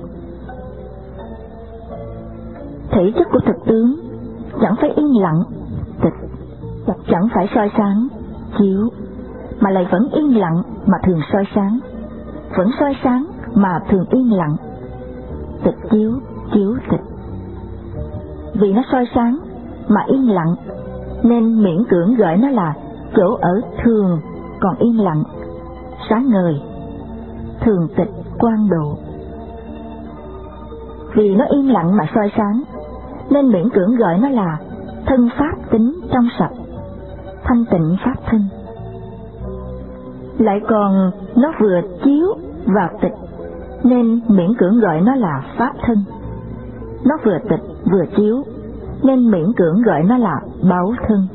Thể chất của thực tướng chẳng phải yên lặng, tịch, chẳng phải soi sáng, chiếu, mà lại vẫn yên lặng mà thường soi sáng, vẫn soi sáng mà thường yên lặng, tịch chiếu, chiếu tịch. Vì nó soi sáng mà yên lặng, nên miễn cưỡng gọi nó là chỗ ở thường còn yên lặng, sáng ngời, thường tịch quang độ. Vì nó yên lặng mà soi sáng, nên miễn cưỡng gọi nó là thân pháp tính trong sạch, thanh tịnh pháp thân. Lại còn nó vừa chiếu và tịch, nên miễn cưỡng gọi nó là pháp thân. Nó vừa tịch vừa chiếu, nên miễn cưỡng gọi nó là báo thân.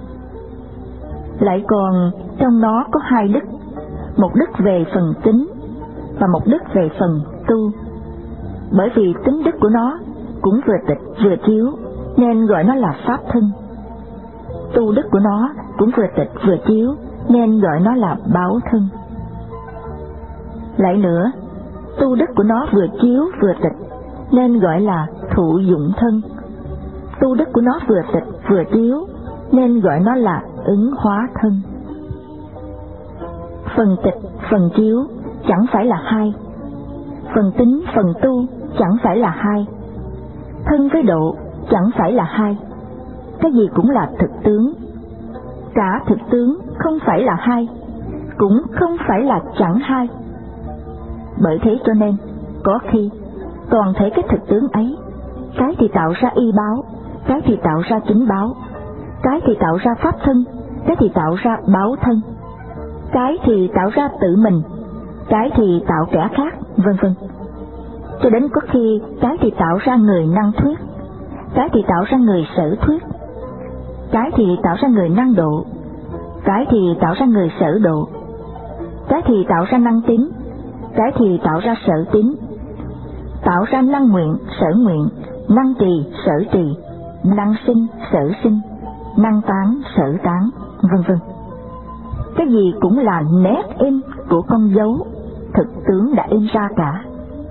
Lại còn trong nó có hai đức, một đức về phần tính và một đức về phần tu. Bởi vì tính đức của nó cũng vừa tịch vừa chiếu, nên gọi nó là pháp thân. Tu đức của nó cũng vừa tịch vừa chiếu, nên gọi nó là báo thân. Lại nữa, tu đức của nó vừa chiếu vừa tịch, nên gọi là thụ dụng thân. Tu đức của nó vừa tịch vừa chiếu, nên gọi nó là ứng hóa thân. Phần tịch, phần chiếu chẳng phải là hai, phần tính, phần tu chẳng phải là hai, thân với độ chẳng phải là hai. Cái gì cũng là thực tướng. Cả thực tướng không phải là hai, cũng không phải là chẳng hai. Bởi thế cho nên, có khi toàn thể cái thực tướng ấy, cái thì tạo ra y báo, cái thì tạo ra chính báo, cái thì tạo ra pháp thân, cái thì tạo ra báo thân, cái thì tạo ra tự mình, cái thì tạo kẻ khác, vân vân. Cho đến có khi cái thì tạo ra người năng thuyết, cái thì tạo ra người sở thuyết, cái thì tạo ra người năng độ, cái thì tạo ra người sở độ, cái thì tạo ra năng tín, cái thì tạo ra sở tín, tạo ra năng nguyện, sở nguyện, năng trì, sở trì, năng sinh, sở sinh, năng tán, sở tán, vân vân. Cái gì cũng là nét in của con dấu thực tướng đã in ra cả.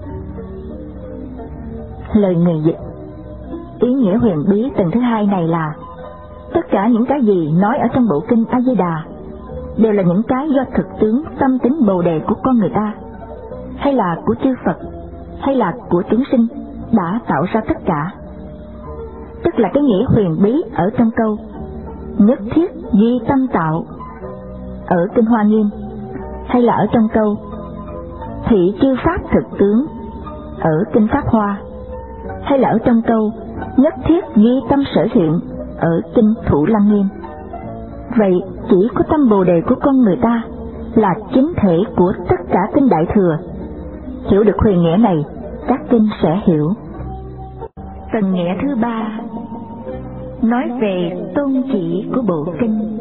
Lời người dịch. Ý nghĩa huyền bí tầng thứ hai này là tất cả những cái gì nói ở trong bộ kinh A Di Đà đều là những cái do thực tướng tâm tính bồ đề của con người ta, hay là của chư Phật, hay là của chúng sinh đã tạo ra tất cả. Tức là cái nghĩa huyền bí ở trong câu nhất thiết duy tâm tạo ở Kinh Hoa Nghiêm, hay là ở trong câu thị chư pháp thực tướng ở Kinh Pháp Hoa, hay là ở trong câu nhất thiết duy tâm sở hiện ở Kinh Thủ Lăng Nghiêm. Vậy chỉ có tâm Bồ Đề của con người ta là chính thể của tất cả kinh Đại Thừa. Hiểu được huyền nghĩa này, các kinh sẽ hiểu. Tầng nghĩa thứ ba nói về tôn chỉ của bộ kinh.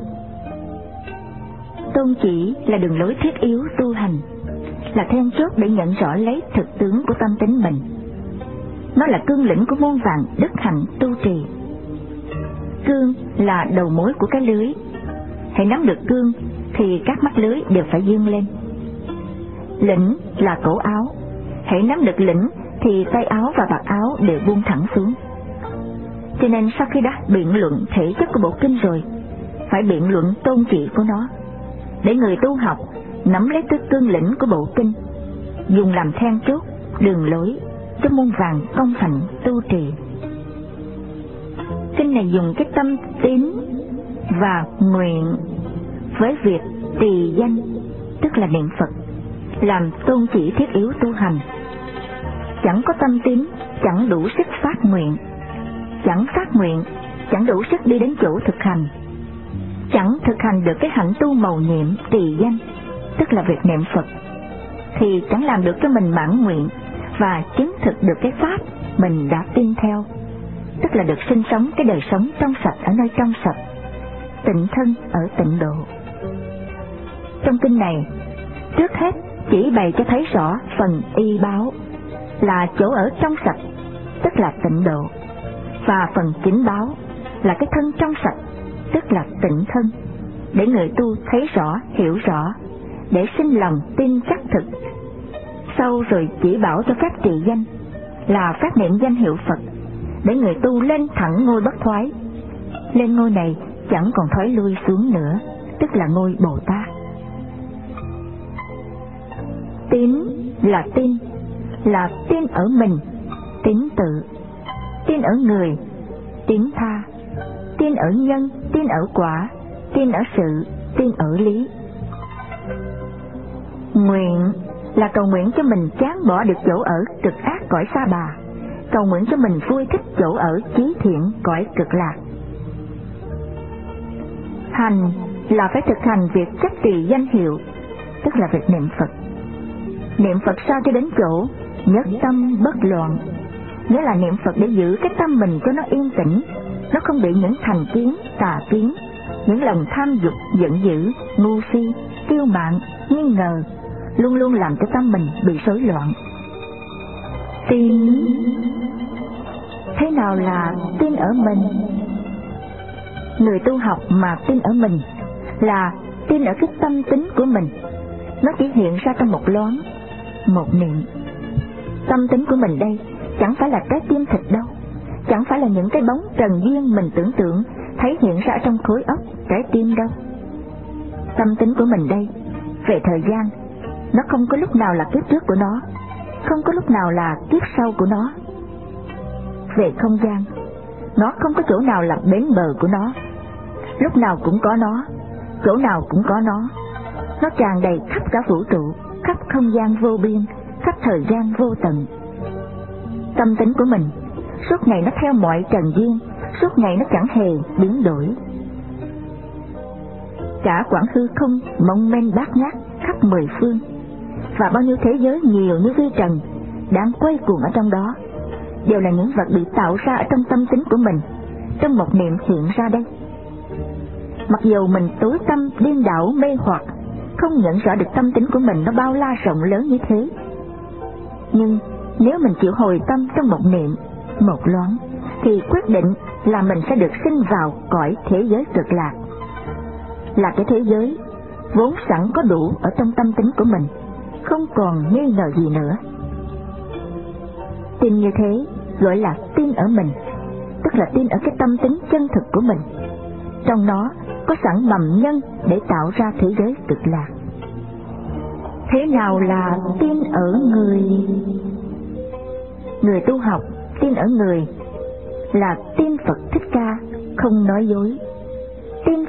Tôn chỉ là đường lối thiết yếu tu hành, là then chốt để nhận rõ lấy thực tướng của tâm tính mình. Nó là cương lĩnh của muôn vàn đức hạnh tu trì. Cương là đầu mối của cái lưới. Hãy nắm được cương thì các mắt lưới đều phải dương lên. Lĩnh là cổ áo. Hãy nắm được lĩnh thì tay áo và vạt áo đều buông thẳng xuống. Cho nên sau khi đã biện luận thể chất của bộ kinh rồi, phải biện luận tôn chỉ của nó, để người tu học nắm lấy cái cương lĩnh của bộ kinh, dùng làm then chốt, đường lối cho muôn vàn công hạnh tu trì. Kinh này dùng cái tâm tín và nguyện với việc trì danh, tức là niệm Phật, làm tôn chỉ thiết yếu tu hành. Chẳng có tâm tín, chẳng đủ sức phát nguyện. Chẳng phát nguyện, chẳng đủ sức đi đến chỗ thực hành. Chẳng thực hành được cái hạnh tu mầu nhiệm trì danh, tức là việc niệm Phật, thì chẳng làm được cho mình mãn nguyện và chứng thực được cái pháp mình đã tin theo, tức là được sinh sống cái đời sống trong sạch ở nơi trong sạch, tịnh thân ở tịnh độ. Trong kinh này, trước hết chỉ bày cho thấy rõ phần y báo là chỗ ở trong sạch, tức là tịnh độ, và phần chính báo là cái thân trong sạch, tức là tịnh thân, để người tu thấy rõ, hiểu rõ, để sinh lòng tin chắc thực. Sau rồi chỉ bảo cho phép trì danh là phát niệm danh hiệu Phật, để người tu lên thẳng ngôi bất thoái. Lên ngôi này chẳng còn thoái lui xuống nữa, tức là ngôi Bồ Tát. Tín là tin, là tin ở mình, tín tự, tin ở người, tín tha, tin ở nhân, tin ở quả, tin ở sự, tin ở lý. Nguyện là cầu nguyện cho mình chán bỏ được chỗ ở cực ác cõi Sa Bà, cầu nguyện cho mình vui thích chỗ ở chí thiện cõi Cực Lạc. Hành là phải thực hành việc chấp trì danh hiệu, tức là việc niệm Phật. Niệm Phật sao cho đến chỗ nhất tâm bất loạn, nghĩa là niệm Phật để giữ cái tâm mình cho nó yên tĩnh, nó không bị những thành kiến, tà kiến, những lòng tham dục, giận dữ, ngu si, kiêu mạn, nghi ngờ, luôn luôn làm cho tâm mình bị rối loạn. Tin, thế nào là tin ở mình? Người tu học mà tin ở mình là tin ở cái tâm tính của mình, nó chỉ hiện ra trong một loáng, một niệm. Tâm tính của mình đây chẳng phải là trái tim thịt đâu, chẳng phải là những cái bóng trần duyên mình tưởng tượng thấy hiện ra trong khối óc, trái tim đâu. Tâm tính của mình đây, về thời gian, nó không có lúc nào là kiếp trước của nó, không có lúc nào là kiếp sau của nó. Về không gian, nó không có chỗ nào là bến bờ của nó, lúc nào cũng có nó, chỗ nào cũng có nó. Nó tràn đầy khắp cả vũ trụ, khắp không gian vô biên, khắp thời gian vô tận. Tâm tính của mình, suốt ngày nó theo mọi trần duyên, suốt ngày nó chẳng hề biến đổi. Cả quảng hư không mong mênh bát ngát khắp mười phương, và bao nhiêu thế giới nhiều như vi trần đang quay cuồng ở trong đó, đều là những vật bị tạo ra ở trong tâm tính của mình, trong một niệm hiện ra đây. Mặc dù mình tối tâm điên đảo mê hoặc, không nhận rõ được tâm tính của mình nó bao la rộng lớn như thế, nhưng nếu mình chịu hồi tâm trong một niệm, một loáng, thì quyết định là mình sẽ được sinh vào cõi thế giới Cực Lạc, là cái thế giới vốn sẵn có đủ ở trong tâm tính của mình, không còn nghi ngờ gì nữa. Tin như thế gọi là tin ở mình, tức là tin ở cái tâm tính chân thực của mình, trong nó có sẵn mầm nhân để tạo ra thế giới Cực Lạc. Thế nào là tin ở người? Người tu học tin ở người là tin Phật Thích Ca, không nói dối,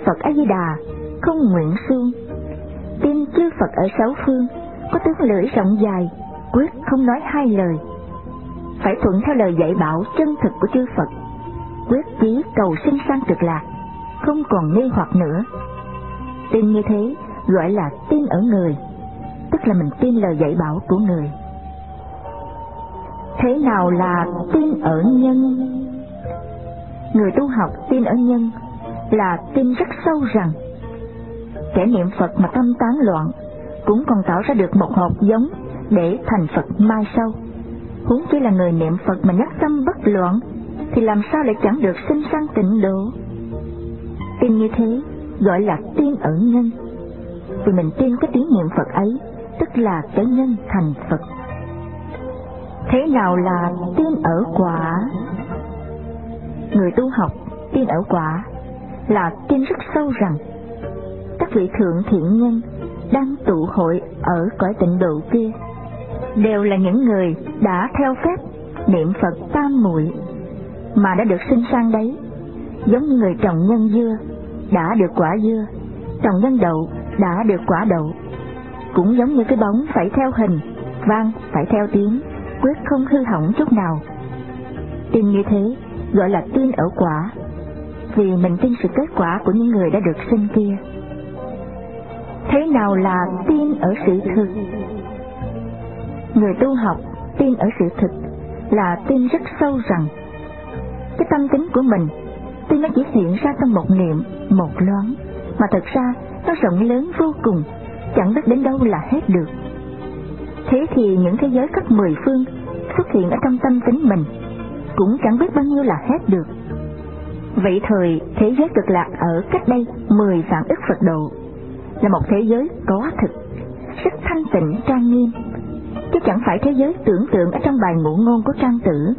Phật A Di Đà, không nguyện suông. Tin chư Phật ở sáu phương, có tướng lưỡi rộng dài, quyết không nói hai lời. Phải thuận theo lời dạy bảo chân thực của chư Phật, quyết chí cầu sinh sang cực lạc, không còn nghi hoặc nữa. Tin như thế gọi là tin ở người, tức là mình tin lời dạy bảo của người. Thế nào là tin ở nhân? Người tu học tin ở nhân là tin rất sâu rằng kẻ niệm Phật mà tâm tán loạn cũng còn tạo ra được một hột giống để thành Phật mai sau. Huống chỉ là người niệm Phật mà nhất tâm bất loạn thì làm sao lại chẳng được sinh sang tịnh độ. Tin như thế gọi là tin ở nhân, vì mình tin cái tiếng niệm Phật ấy, tức là cái nhân thành Phật. Thế nào là tin ở quả? Người tu học tin ở quả là tin rất sâu rằng các vị thượng thiện nhân đang tụ hội ở cõi tịnh độ kia đều là những người đã theo phép niệm Phật tam muội mà đã được sinh sang đấy, giống như người trồng nhân dưa đã được quả dưa, trồng nhân đậu đã được quả đậu. Cũng giống như cái bóng phải theo hình, vang phải theo tiếng, quyết không hư hỏng chút nào. Tin như thế gọi là tin ở quả, vì mình tin sự kết quả của những người đã được sinh kia. Thế nào là tin ở sự thực? Người tu học tin ở sự thực là tin rất sâu rằng cái tâm tính của mình tuy nó chỉ hiện ra trong một niệm, một loáng, mà thật ra nó rộng lớn vô cùng, chẳng biết đến đâu là hết được. Thế thì những thế giới khắp mười phương xuất hiện ở trong tâm tính mình cũng chẳng biết bao nhiêu là hết được. Vậy thời thế giới cực lạc ở cách đây mười vạn ức Phật độ là một thế giới có thực, rất thanh tịnh trang nghiêm, chứ chẳng phải thế giới tưởng tượng ở trong bài ngụ ngôn của Trang Tử.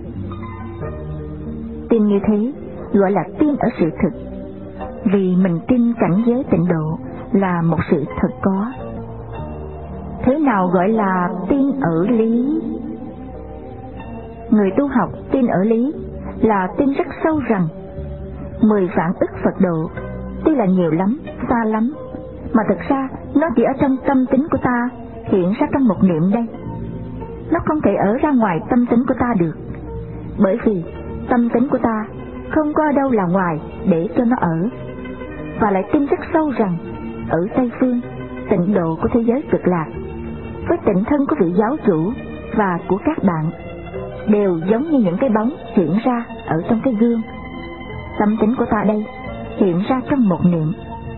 Tin như thế gọi là tin ở sự thực, vì mình tin cảnh giới tịnh độ là một sự thật có. Thế nào gọi là tin ở lý? Người tu học tin ở lý là tin rất sâu rằng mười vạn ức Phật độ tuy là nhiều lắm, xa lắm, mà thực ra nó chỉ ở trong tâm tính của ta, hiện ra trong một niệm đây. Nó không thể ở ra ngoài tâm tính của ta được, bởi vì tâm tính của ta không có ở đâu là ngoài để cho nó ở. Và lại tin rất sâu rằng ở Tây Phương, tịnh độ của thế giới cực lạc với tịnh thân của vị giáo chủ và của các bạn đều giống như những cái bóng hiện ra ở trong cái gương. Tâm tính của ta đây hiện ra trong một niệm.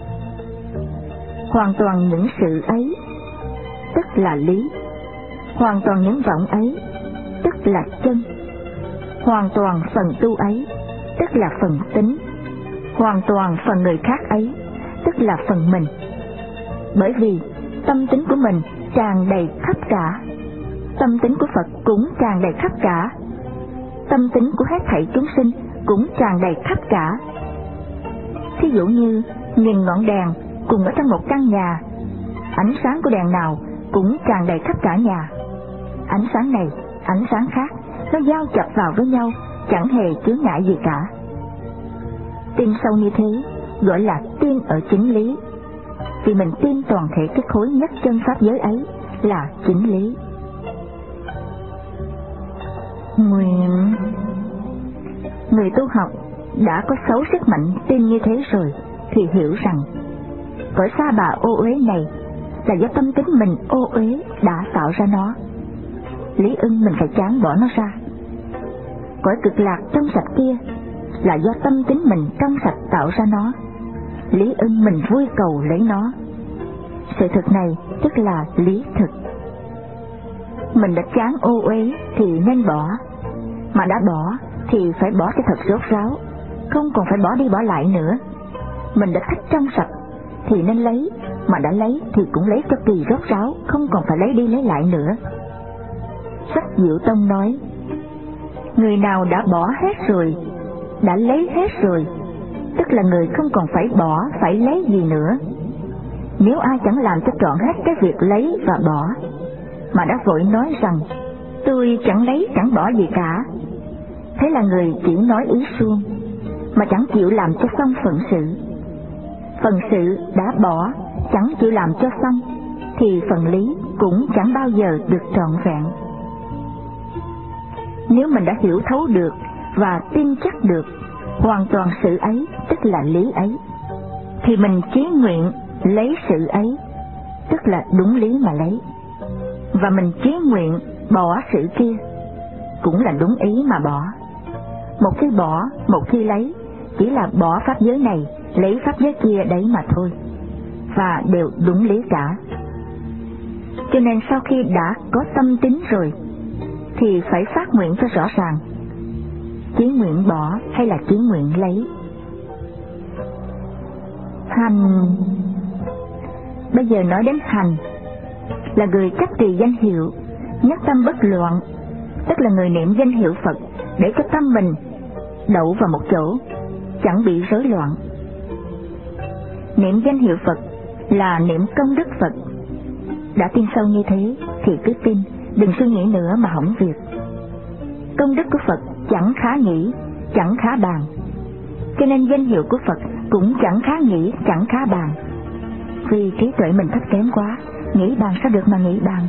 Hoàn toàn những sự ấy tức là lý, hoàn toàn những vọng ấy tức là chân, hoàn toàn phần tu ấy tức là phần tính, hoàn toàn phần người khác ấy tức là phần mình. Bởi vì tâm tính của mình tràn đầy khắp cả, tâm tính của Phật cũng tràn đầy khắp cả, tâm tính của hết thảy chúng sinh cũng tràn đầy khắp cả. Thí dụ như nghìn ngọn đèn cùng ở trong một căn nhà, ánh sáng của đèn nào cũng tràn đầy khắp cả nhà. Ánh sáng này, ánh sáng khác, nó giao chập vào với nhau, chẳng hề chướng ngại gì cả. Tin sâu như thế gọi là tin ở chính lý, vì mình tin toàn thể cái khối nhất chân pháp giới ấy là chính lý. Nguyện. Người tu học đã có sáu sức mạnh tin như thế rồi thì hiểu rằng cõi sa bà ô uế này là do tâm tính mình ô uế đã tạo ra nó. Lý ưng mình phải chán bỏ nó ra. Cõi cực lạc trong sạch kia là do tâm tính mình trong sạch tạo ra nó. Lý ưng mình vui cầu lấy nó. Sự thực này tức là lý thực. Mình đã chán ô uế thì nên bỏ, mà đã bỏ thì phải bỏ cho thật rốt ráo, không còn phải bỏ đi bỏ lại nữa. Mình đã thích trong sạch thì nên lấy, mà đã lấy thì cũng lấy cho kỳ rốt ráo, không còn phải lấy đi lấy lại nữa. Sách Diệu Tông nói, người nào đã bỏ hết rồi, đã lấy hết rồi, tức là người không còn phải bỏ, phải lấy gì nữa. Nếu ai chẳng làm cho trọn hết cái việc lấy và bỏ, mà đã vội nói rằng tôi chẳng lấy chẳng bỏ gì cả, thế là người chỉ nói ý suông, mà chẳng chịu làm cho xong phận sự. phần sự đã bỏ, chẳng chịu làm cho xong, thì phần lý cũng chẳng bao giờ được trọn vẹn. Nếu mình đã hiểu thấu được và tin chắc được hoàn toàn sự ấy, tức là lý ấy, thì mình chí nguyện lấy sự ấy, tức là đúng lý mà lấy, và mình chí nguyện bỏ sự kia, cũng là đúng ý mà bỏ. Một khi bỏ, một khi lấy, chỉ là bỏ pháp giới này, lấy pháp giới kia đấy mà thôi, và đều đúng lý cả. Cho nên sau khi đã có tâm tín rồi, thì phải phát nguyện cho rõ ràng, chí nguyện bỏ hay là chí nguyện lấy. Hành. Bây giờ nói đến hành, là người chấp trì danh hiệu, nhất tâm bất loạn, tức là người niệm danh hiệu Phật để cho tâm mình đậu vào một chỗ, chẳng bị rối loạn. Niệm danh hiệu Phật là niệm công đức Phật. Đã tin sâu như thế thì cứ tin, đừng suy nghĩ nữa mà hỏng việc. Công đức của Phật chẳng khá nghĩ, chẳng khá bàn, cho nên danh hiệu của Phật cũng chẳng khá nghĩ, chẳng khá bàn. Vì trí tuệ mình thấp kém quá, nghĩ bàn sao được mà nghĩ bàn.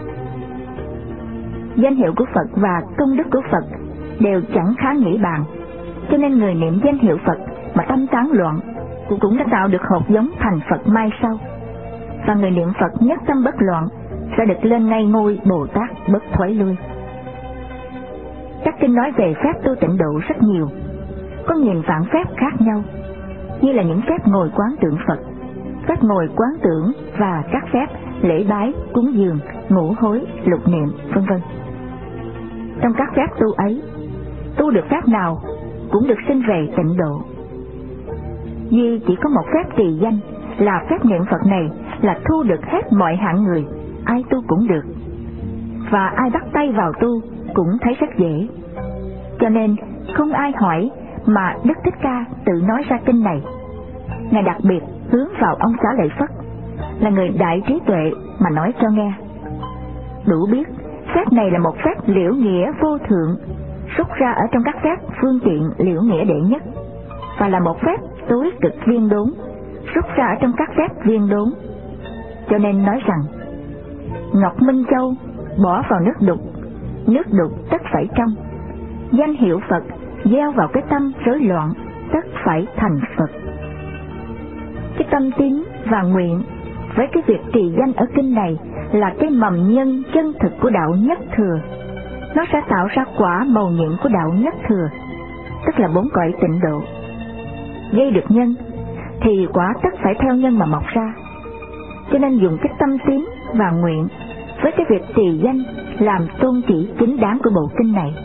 Danh hiệu của Phật và công đức của Phật đều chẳng khá nghĩ bàn, cho nên người niệm danh hiệu Phật mà tâm tán loạn cũng đã tạo được hột giống thành Phật mai sau. Và người niệm Phật nhất tâm bất loạn sẽ được lên ngay ngôi Bồ Tát bất thoái lui. Các kinh nói về phép tu tịnh độ rất nhiều, có nghìn vạn phép khác nhau, như là những phép ngồi quán tưởng Phật, phép ngồi quán tưởng và các phép lễ bái, cúng dường, ngũ hối, lục niệm, vân vân. Trong các phép tu ấy, tu được phép nào cũng được sinh về tịnh độ. Duy chỉ có một phép trì danh là phép niệm Phật này là thu được hết mọi hạng người, ai tu cũng được, và ai bắt tay vào tu cũng thấy rất dễ. Cho nên không ai hỏi mà Đức Thích Ca tự nói ra kinh này. Ngài đặc biệt hướng vào ông Xá Lợi Phất, là người đại trí tuệ mà nói cho nghe. Đủ biết phép này là một phép liễu nghĩa vô thượng, rút ra ở trong các phép phương tiện liễu nghĩa đệ nhất, và là một phép tối cực viên đốn, rút ra ở trong các phép viên đốn. Cho nên nói rằng Ngọc Minh Châu bỏ vào nước đục, nước đục tất phải trong. Danh hiệu Phật gieo vào cái tâm rối loạn, tất phải thành Phật. Cái tâm tín và nguyện với cái việc trì danh ở kinh này là cái mầm nhân chân thực của đạo nhất thừa. Nó sẽ tạo ra quả mầu nhiệm của đạo nhất thừa, tức là bốn cõi tịnh độ. Gây được nhân thì quả tất phải theo nhân mà mọc ra. Cho nên dùng cái tâm tín và nguyện với cái việc trì danh làm tôn chỉ chính đáng của bộ kinh này.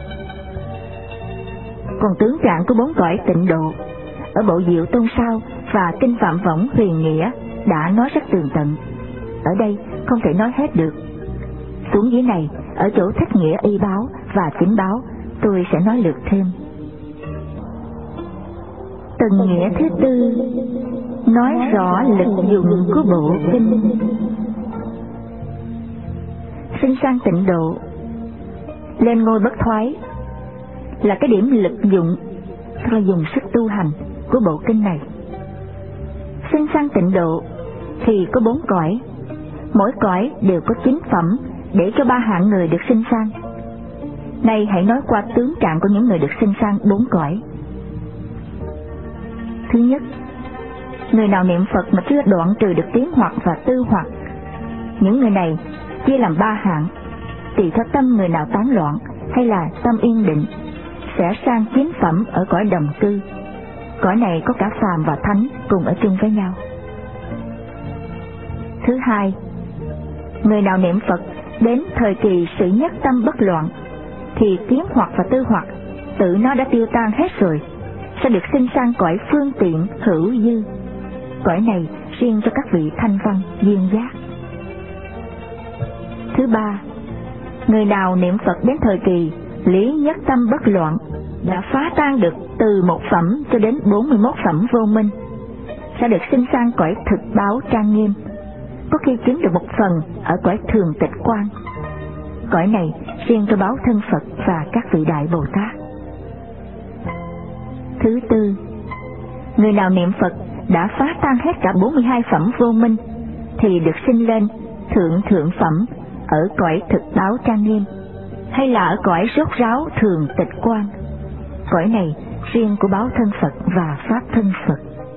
Còn tướng trạng của bốn cõi tịnh độ ở bộ Diệu Tôn Sao và kinh Phạm Võng Huyền Nghĩa đã nói rất tường tận, ở đây không thể nói hết được. Xuống dưới này, ở chỗ thích nghĩa y báo và chính báo, tôi sẽ nói lượt thêm. Từng nghĩa thứ tư nói rõ lực dụng của bộ kinh. Sinh sang tịnh độ, lên ngôi bất thoái là cái điểm lực dụng, tức là dùng sức tu hành của bộ kinh này. Sinh sang tịnh độ thì có bốn cõi, mỗi cõi đều có chín phẩm để cho ba hạng người được sinh sang. Nay hãy nói qua tướng trạng của những người được sinh sang bốn cõi. Thứ nhất, người nào niệm Phật mà chưa đoạn trừ được tiến hoặc và tư hoặc, những người này chia làm ba hạng, tùy theo tâm người nào tán loạn hay là tâm yên định, sẽ sang chín phẩm ở cõi đồng cư. Cõi này có cả phàm và thánh cùng ở chung với nhau. Thứ hai, người nào niệm Phật đến thời kỳ sự nhất tâm bất loạn, thì kiến hoặc và tư hoặc tự nó đã tiêu tan hết rồi, sẽ được sinh sang cõi phương tiện hữu dư. Cõi này riêng cho các vị thanh văn duyên giác. Thứ ba, người nào niệm Phật đến thời kỳ lý nhất tâm bất loạn, đã phá tan được từ một phẩm cho đến bốn mươi mốt phẩm vô minh, sẽ được sinh sang cõi thực báo trang nghiêm, có khi chứng được một phần ở cõi thường tịch quan. Cõi này riêng cho báo thân Phật và các vị đại Bồ Tát. Thứ tư, người nào niệm Phật đã phá tan hết cả bốn mươi hai phẩm vô minh, thì được sinh lên thượng thượng phẩm ở cõi thực báo trang nghiêm, hay là ở cõi rốt ráo thường tịch quan. Cõi này riêng của báo thân Phật và pháp thân Phật.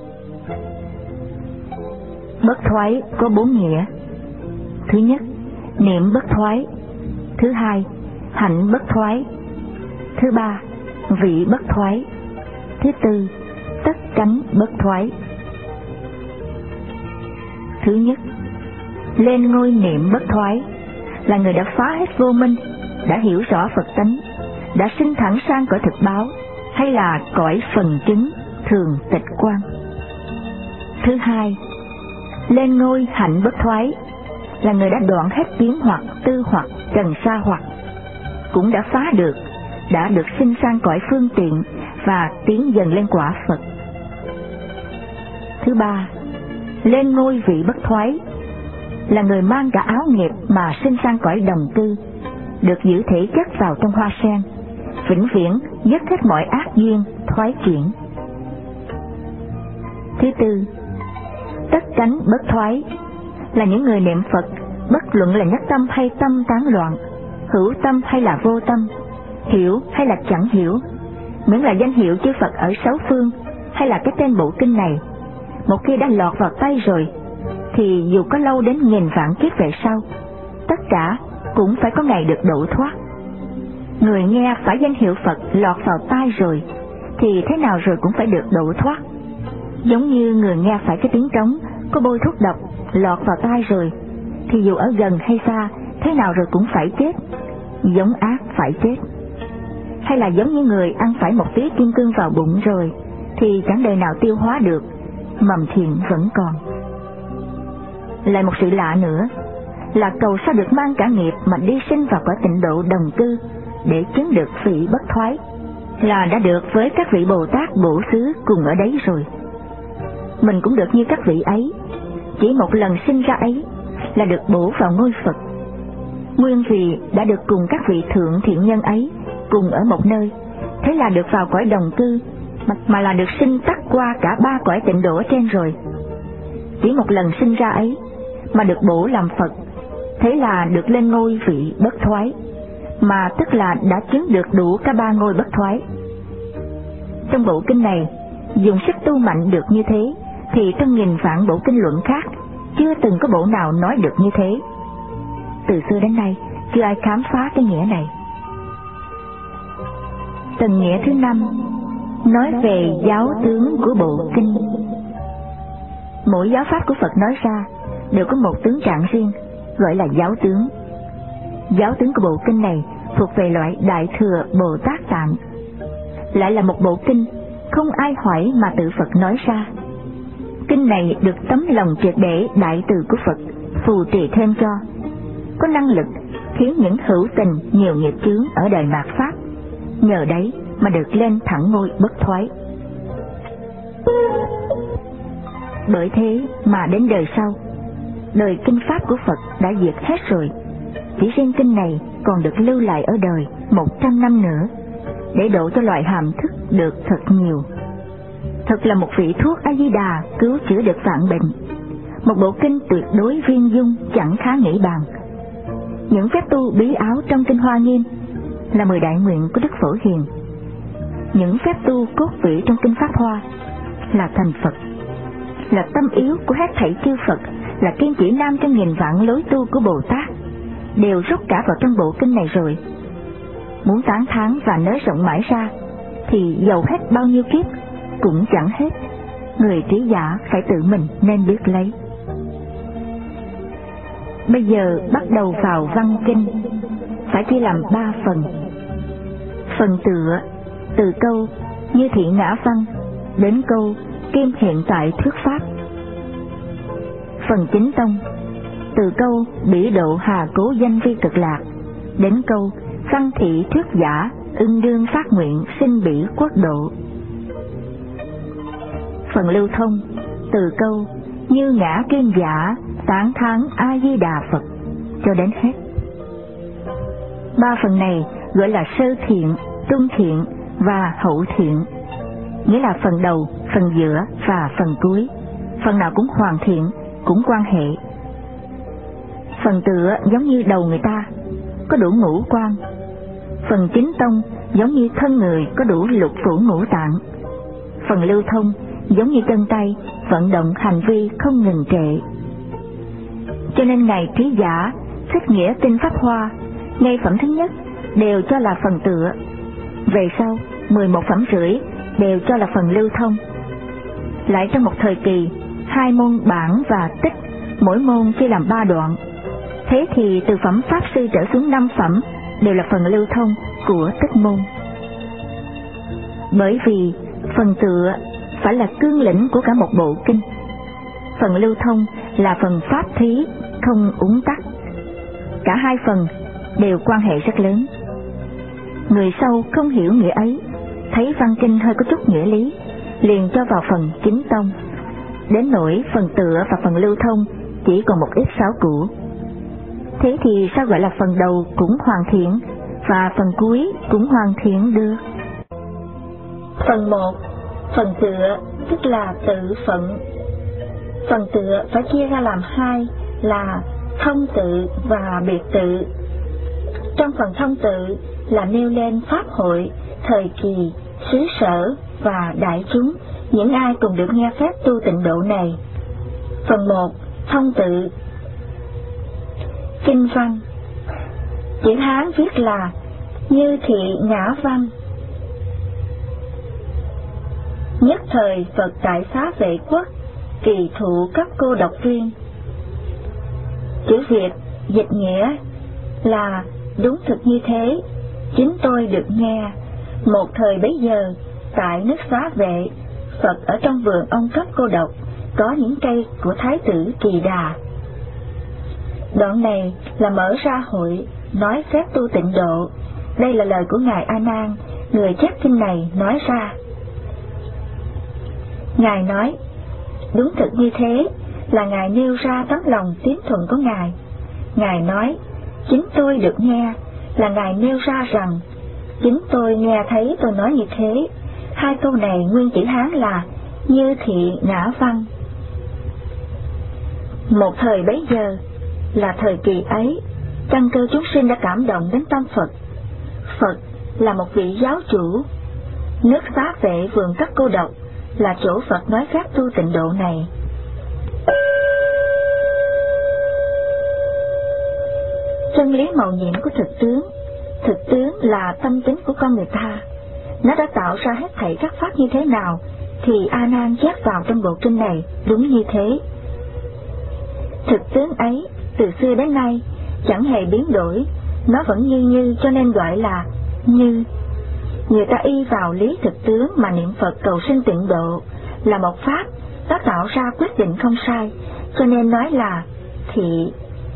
Bất thoái có bốn nghĩa. Thứ nhất, niệm bất thoái. Thứ hai, hạnh bất thoái. Thứ ba, vị bất thoái. Thứ tư, tất cánh bất thoái. Thứ nhất, lên ngôi niệm bất thoái là người đã phá hết vô minh, đã hiểu rõ Phật tánh, đã sinh thẳng sang cõi thực báo, hay là cõi phần chứng thường tịch quan. Thứ hai, lên ngôi hạnh bất thoái là người đã đoạn hết kiến hoặc, tư hoặc, trần sa hoặc, cũng đã phá được, đã được sinh sang cõi phương tiện và tiến dần lên quả Phật. Thứ ba, lên ngôi vị bất thoái là người mang cả áo nghiệp mà sinh sang cõi đồng cư, được giữ thể chất vào trong hoa sen, vĩnh viễn dứt hết mọi ác duyên thoái chuyển. Thứ tư, tất cánh bất thoái là những người niệm Phật bất luận là nhất tâm hay tâm tán loạn, hữu tâm hay là vô tâm, hiểu hay là chẳng hiểu, miễn là danh hiệu chư Phật ở sáu phương hay là cái tên bộ kinh này, một khi đã lọt vào tay rồi thì dù có lâu đến nghìn vạn kiếp về sau, tất cả cũng phải có ngày được độ thoát. Người nghe phải danh hiệu Phật lọt vào tai rồi thì thế nào rồi cũng phải được độ thoát. Giống như người nghe phải cái tiếng trống có bôi thuốc độc lọt vào tai rồi thì dù ở gần hay xa, thế nào rồi cũng phải chết, giống ác phải chết. Hay là giống như người ăn phải một tí kim cương vào bụng rồi thì chẳng đời nào tiêu hóa được, mầm thiện vẫn còn. Lại một sự lạ nữa là cầu sao được mang cả nghiệp mà đi sinh vào cõi tịnh độ đồng cư để chứng được vị bất thoái, là đã được với các vị Bồ Tát Bổ Xứ cùng ở đấy rồi. Mình cũng được như các vị ấy, chỉ một lần sinh ra ấy là được bổ vào ngôi Phật. Nguyên vì đã được cùng các vị thượng thiện nhân ấy cùng ở một nơi, thế là được vào cõi đồng cư, mà là được sinh tắt qua cả ba cõi tịnh độ ở trên rồi. Chỉ một lần sinh ra ấy mà được bổ làm Phật, thế là được lên ngôi vị bất thoái, mà tức là đã chứng được đủ cả ba ngôi bất thoái. Trong bộ kinh này dùng sức tu mạnh được như thế, thì trong nghìn vạn bộ kinh luận khác chưa từng có bộ nào nói được như thế. Từ xưa đến nay chưa ai khám phá cái nghĩa này. Tầng nghĩa thứ năm nói về giáo tướng của bộ kinh. Mỗi giáo pháp của Phật nói ra đều có một tướng trạng riêng, gọi là giáo tướng. Giáo tướng của bộ kinh này thuộc về loại Đại Thừa Bồ Tát Tạng, lại là một bộ kinh không ai hỏi mà tự Phật nói ra. Kinh này được tấm lòng triệt để đại từ của Phật phù trì thêm cho, có năng lực khiến những hữu tình nhiều nghiệp chướng ở đời mạt Pháp, nhờ đấy mà được lên thẳng ngôi bất thoái. Bởi thế mà đến đời sau, đời kinh pháp của Phật đã diệt hết rồi, chỉ riêng kinh này còn được lưu lại ở đời một trăm năm nữa, để độ cho loại hàm thức được thật nhiều. Thật là một vị thuốc A Di Đà cứu chữa được vạn bệnh, một bộ kinh tuyệt đối viên dung chẳng khá nghĩ bàn. Những phép tu bí áo trong kinh Hoa Nghiêm là mười đại nguyện của Đức Phổ Hiền. Những phép tu cốt vĩ trong kinh Pháp Hoa là thành Phật, là tâm yếu của hết thảy chư Phật, là kiên chỉ nam trong nghìn vạn lối tu của Bồ Tát, đều rút cả vào trong bộ kinh này rồi. Muốn tán thán và nới rộng mãi ra thì dầu hết bao nhiêu kiếp cũng chẳng hết, người trí giả phải tự mình nên biết lấy. Bây giờ bắt đầu vào văn kinh, phải chia làm ba phần. Phần tựa, từ câu Như Thị Ngã Văn đến câu Kim Hiện Tại Thuyết Pháp. Phần chính tông, từ câu Bỉ Độ Hà Cố Danh Vi Cực Lạc đến câu Văn Thị Thuyết Giả Ưng Đương Phát Nguyện Sinh Bỉ Quốc Độ. Phần lưu thông, từ câu Như Ngã Kim Giả Tán Thán A Di Đà Phật cho đến hết. Ba phần này gọi là sơ thiện, trung thiện và hậu thiện, nghĩa là phần đầu, phần giữa và phần cuối. phần nào cũng hoàn thiện, cũng quan hệ. Phần tựa giống như đầu người ta, có đủ ngũ quan. Phần chính tông giống như thân người, có đủ lục phủ ngũ tạng. Phần lưu thông giống như chân tay, vận động hành vi không ngừng trệ. Cho nên Ngài Trí Giả thích nghĩa tinh Pháp Hoa, ngay phẩm thứ nhất đều cho là phần tựa, về sau mười một phẩm rưỡi đều cho là phần lưu thông. Lại trong một thời kỳ, hai môn bản và tích, mỗi môn chia làm ba đoạn. Thế thì từ phẩm Pháp Sư trở xuống năm phẩm đều là phần lưu thông của tích môn. Bởi vì phần tựa phải là cương lĩnh của cả một bộ kinh, phần lưu thông là phần pháp thí, không uốn tắt. Cả hai phần đều quan hệ rất lớn. Người sau không hiểu nghĩa ấy, thấy văn kinh hơi có chút nghĩa lý, liền cho vào phần chính tông, đến nỗi phần tựa và phần lưu thông chỉ còn một ít sáo cũ. Thế thì sao gọi là phần đầu cũng hoàn thiện và phần cuối cũng hoàn thiện được? Phần một, phần tựa, tức là tự phận. Phần tựa phải chia ra làm hai là thông tự và biệt tự. Trong phần thông tự là nêu lên pháp hội, thời kỳ, xứ sở và đại chúng, những ai cùng được nghe phép tu tịnh độ này. Phần một, thông tự. Kinh văn. Chữ Hán viết là Như Thị Ngã Văn. Nhất thời Phật tại Xá Vệ Quốc, kỳ thụ cấp cô độc riêng. Chữ Việt dịch nghĩa là đúng thực như thế, chính tôi được nghe. Một thời bấy giờ, tại nước Xá Vệ, Phật ở trong vườn ông cấp cô độc, có những cây của Thái tử Kỳ Đà. Đoạn này là mở ra hội, nói phép tu tịnh độ. Đây là lời của Ngài A Nan, người chép kinh này nói ra. Ngài nói, đúng thực như thế, là Ngài nêu ra tấm lòng tín thuận của Ngài. Ngài nói, chính tôi được nghe, là Ngài nêu ra rằng, chính tôi nghe thấy tôi nói như thế. Hai câu này nguyên chữ Hán là Như Thị Ngã Văn. Một thời bấy giờ là thời kỳ ấy, căn cơ chúng sinh đã cảm động đến tâm Phật. Phật là một vị giáo chủ. Nước Xá Vệ vườn các cô độc là chỗ Phật nói phép tu tịnh độ này. Chân lý màu nhiệm của thực tướng. Thực tướng là tâm tính của con người ta. Nó đã tạo ra hết thảy các pháp như thế nào thì A Nan chép vào trong bộ kinh này đúng như thế. Thực tướng ấy từ xưa đến nay chẳng hề biến đổi, nó vẫn như như, cho nên gọi là như. Người ta y vào lý thực tướng mà niệm Phật cầu sinh tịnh độ, là một pháp đã tạo ra quyết định không sai, cho nên nói là thị.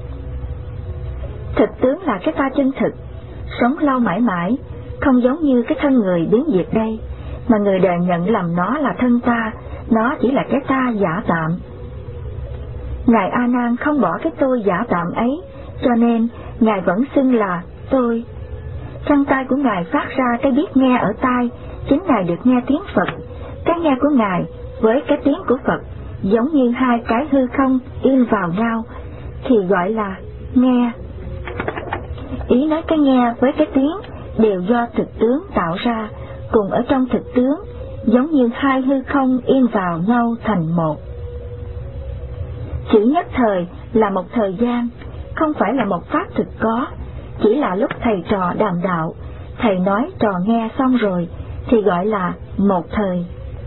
Thực tướng là cái ta chân thực, sống lâu mãi mãi, không giống như cái thân người biến diệt đây, mà người đời nhận lầm nó là thân ta, nó chỉ là cái ta giả tạm. Ngài A Nan không bỏ cái tôi giả tạm ấy, cho nên Ngài vẫn xưng là tôi. Trong tai của Ngài phát ra cái biết nghe ở tai, chính Ngài được nghe tiếng Phật. Cái nghe của Ngài với cái tiếng của Phật giống như hai cái hư không in vào nhau, thì gọi là nghe. Ý nói cái nghe với cái tiếng đều do thực tướng tạo ra, cùng ở trong thực tướng, giống như hai hư không in vào nhau thành một. Chữ nhất thời là một thời gian, không phải là một pháp thực có, chỉ là lúc thầy trò đàm đạo, thầy nói trò nghe xong rồi, thì gọi là một thời.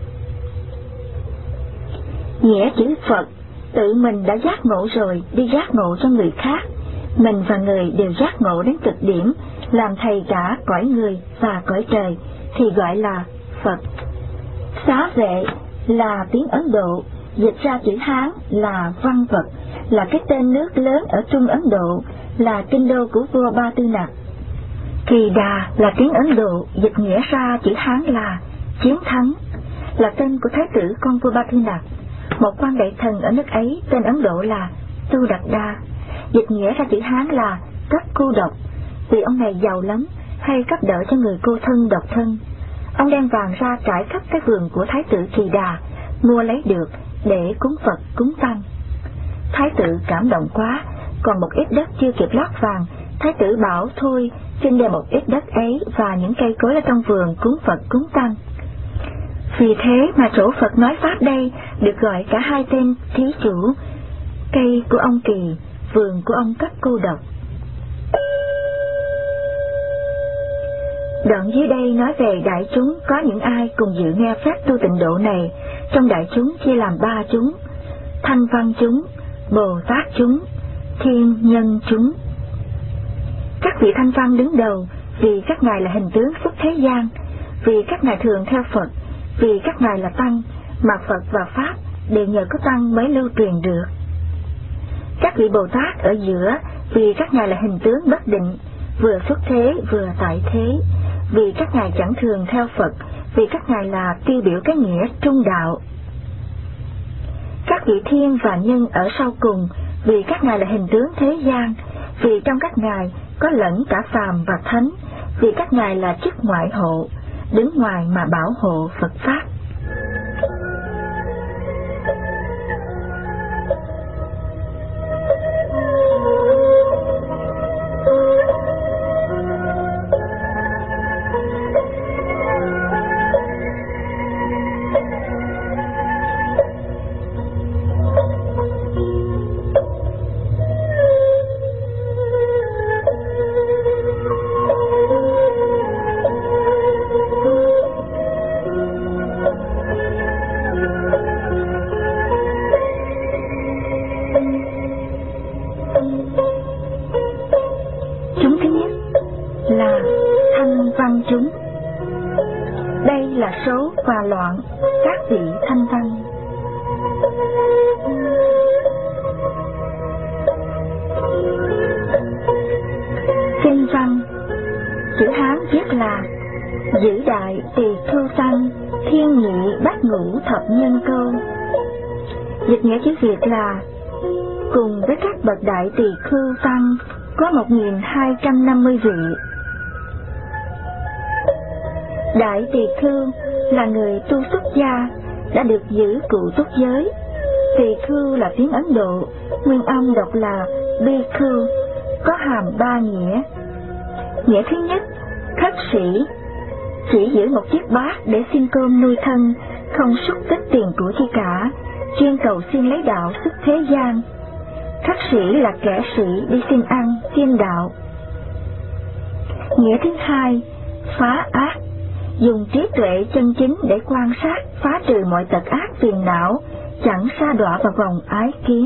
Nghĩa chữ Phật, tự mình đã giác ngộ rồi, đi giác ngộ cho người khác. Mình và người đều giác ngộ đến cực điểm, làm thầy cả cõi người và cõi trời, thì gọi là Phật. Xá Vệ là tiếng Ấn Độ, dịch ra chữ Hán là Văn Vật, là cái tên nước lớn ở Trung Ấn Độ, là kinh đô của vua Ba Tư Nặc. Kỳ Đà là tiếng Ấn Độ, dịch nghĩa ra chữ Hán là Chiến Thắng, là tên của thái tử con vua Ba Tư Nặc. Một quan đại thần ở nước ấy tên Ấn Độ là Tu Đạt Đa, dịch nghĩa ra chữ Hán là cấp cô độc, vì ông này giàu lắm, hay cấp đỡ cho người cô thân độc thân. Ông đem vàng ra trải khắp cái vườn của thái tử Kỳ Đà, mua lấy được, để cúng Phật cúng Tăng. Thái tử cảm động quá, còn một ít đất chưa kịp lót vàng, Thái tử bảo thôi xin đem một ít đất ấy và những cây cối ở trong vườn cúng Phật cúng Tăng. Vì thế mà chỗ Phật nói Pháp đây được gọi cả hai tên thí chủ, cây của ông Kỳ, vườn của ông Cấp Cô Độc. Đoạn dưới đây nói về đại chúng có những ai cùng dự nghe phép tu tịnh độ này. Trong đại chúng chia làm ba chúng: thanh văn chúng, Bồ Tát chúng, thiên nhân chúng. Các vị thanh văn đứng đầu vì các ngài là hình tướng xuất thế gian, vì các ngài thường theo Phật, vì các ngài là tăng, mà Phật và Pháp đều nhờ có tăng mới lưu truyền được. Các vị Bồ Tát ở giữa vì các ngài là hình tướng bất định, vừa xuất thế vừa tại thế, vì các ngài chẳng thường theo Phật, vì các ngài là tiêu biểu cái nghĩa trung đạo. Các vị thiên và nhân ở sau cùng vì các ngài là hình tướng thế gian, vì trong các ngài có lẫn cả phàm và thánh, vì các ngài là chức ngoại hộ, đứng ngoài mà bảo hộ Phật Pháp. Việc là cùng với các bậc đại tỳ khưu tăng có một nghìn hai trăm năm mươi vị. Đại tỳ khưu là người tu xuất gia đã được giữ cụ túc giới. Tỳ khưu là tiếng Ấn Độ, nguyên âm đọc là bhikkhu, có hàm ba nghĩa. Nghĩa thứ nhất, khất sĩ, chỉ giữ một chiếc bát để xin cơm nuôi thân, không xúc tích tiền của chi cả, chuyên cầu xin lấy đạo xuất thế gian. Khất sĩ là kẻ sĩ đi xin ăn, xin đạo. Nghĩa thứ hai, phá ác, dùng trí tuệ chân chính để quan sát, phá trừ mọi tật ác phiền não, chẳng sa đọa vào vòng ái kiến.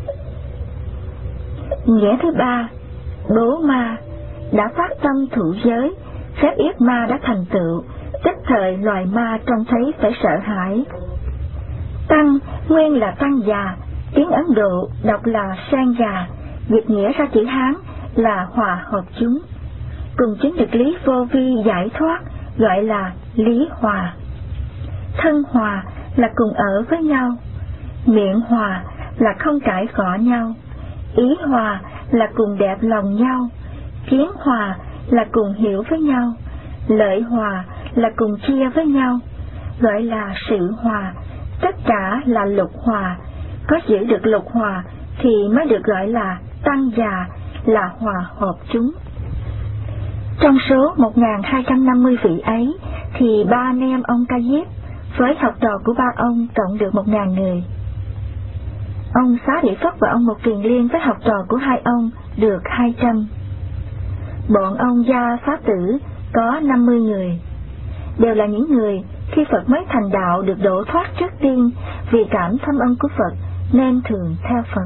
Nghĩa thứ ba, đố ma, đã phát tâm thụ giới, phép yết ma đã thành tựu, tức thời loài ma trông thấy phải sợ hãi. Tăng nguyên là tăng già, tiếng Ấn Độ đọc là sang già, dịch nghĩa ra chữ Hán là hòa hợp chúng, cùng chứng được lý vô vi giải thoát, gọi là lý hòa. Thân hòa là cùng ở với nhau, miệng hòa là không cãi cọ nhau, ý hòa là cùng đẹp lòng nhau, kiến hòa là cùng hiểu với nhau, lợi hòa là cùng chia với nhau, gọi là sự hòa. Tất cả là lục hòa, có giữ được lục hòa thì mới được gọi là tăng già, là hòa hợp chúng. Trong số một nghìn hai trăm năm mươi vị ấy thì ba anh em ông Ca Diếp với học trò của ba ông cộng được một nghìn người. Ông Xá Lợi Phất và ông Mục Kiền Liên với học trò của hai ông được hai trăm. Bọn ông Gia Xá Tử có năm mươi người, đều là những người khi Phật mới thành đạo được độ thoát trước tiên, vì cảm thâm ân của Phật nên thường theo Phật.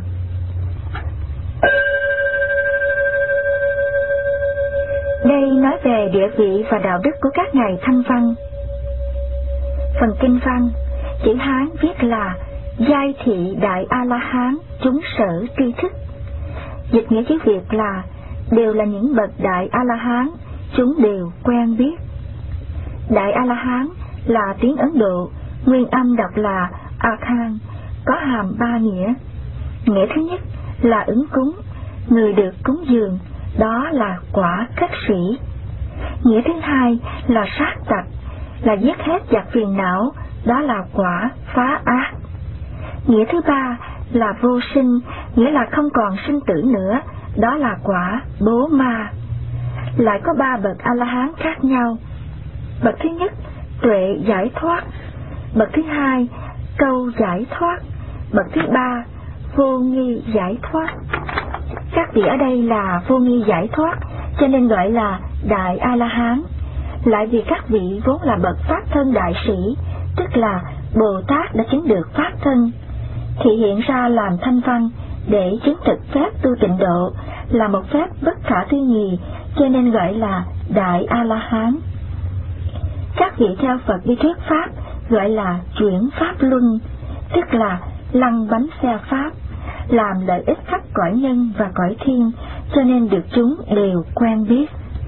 Đây nói về địa vị và đạo đức của các ngài thanh văn. Phần kinh văn, chữ Hán viết là giai thị đại A-la-hán chúng sở tri thức. Dịch nghĩa chữ Việt là đều là những bậc đại A-la-hán, chúng đều quen biết. Đại A-la-hán là tiếng Ấn Độ, nguyên âm đọc là A-khan, có hàm ba nghĩa. Nghĩa thứ nhất là ứng cúng, người được cúng dường, đó là quả khất sĩ. Nghĩa thứ hai là sát tặc, là giết hết giặc phiền não, đó là quả phá ác. Nghĩa thứ ba là vô sinh, nghĩa là không còn sinh tử nữa, đó là quả bố ma. Lại có ba bậc A-la-hán khác nhau. Bậc thứ nhất, tuệ giải thoát. Bậc thứ hai, câu giải thoát. Bậc thứ ba, vô nghi giải thoát. Các vị ở đây là vô nghi giải thoát, cho nên gọi là Đại A-la-hán. Lại vì các vị vốn là bậc pháp thân đại sĩ, tức là Bồ Tát đã chứng được pháp thân, thì hiện ra làm thanh văn để chứng thực phép tu tịnh độ là một phép bất khả tư nghị, cho nên gọi là Đại A-la-hán. Các vị theo Phật đi thuyết pháp gọi là chuyển pháp luân, tức là lăn bánh xe pháp, làm lợi ích khắp cõi nhân và cõi thiên, cho nên được chúng đều quen biết.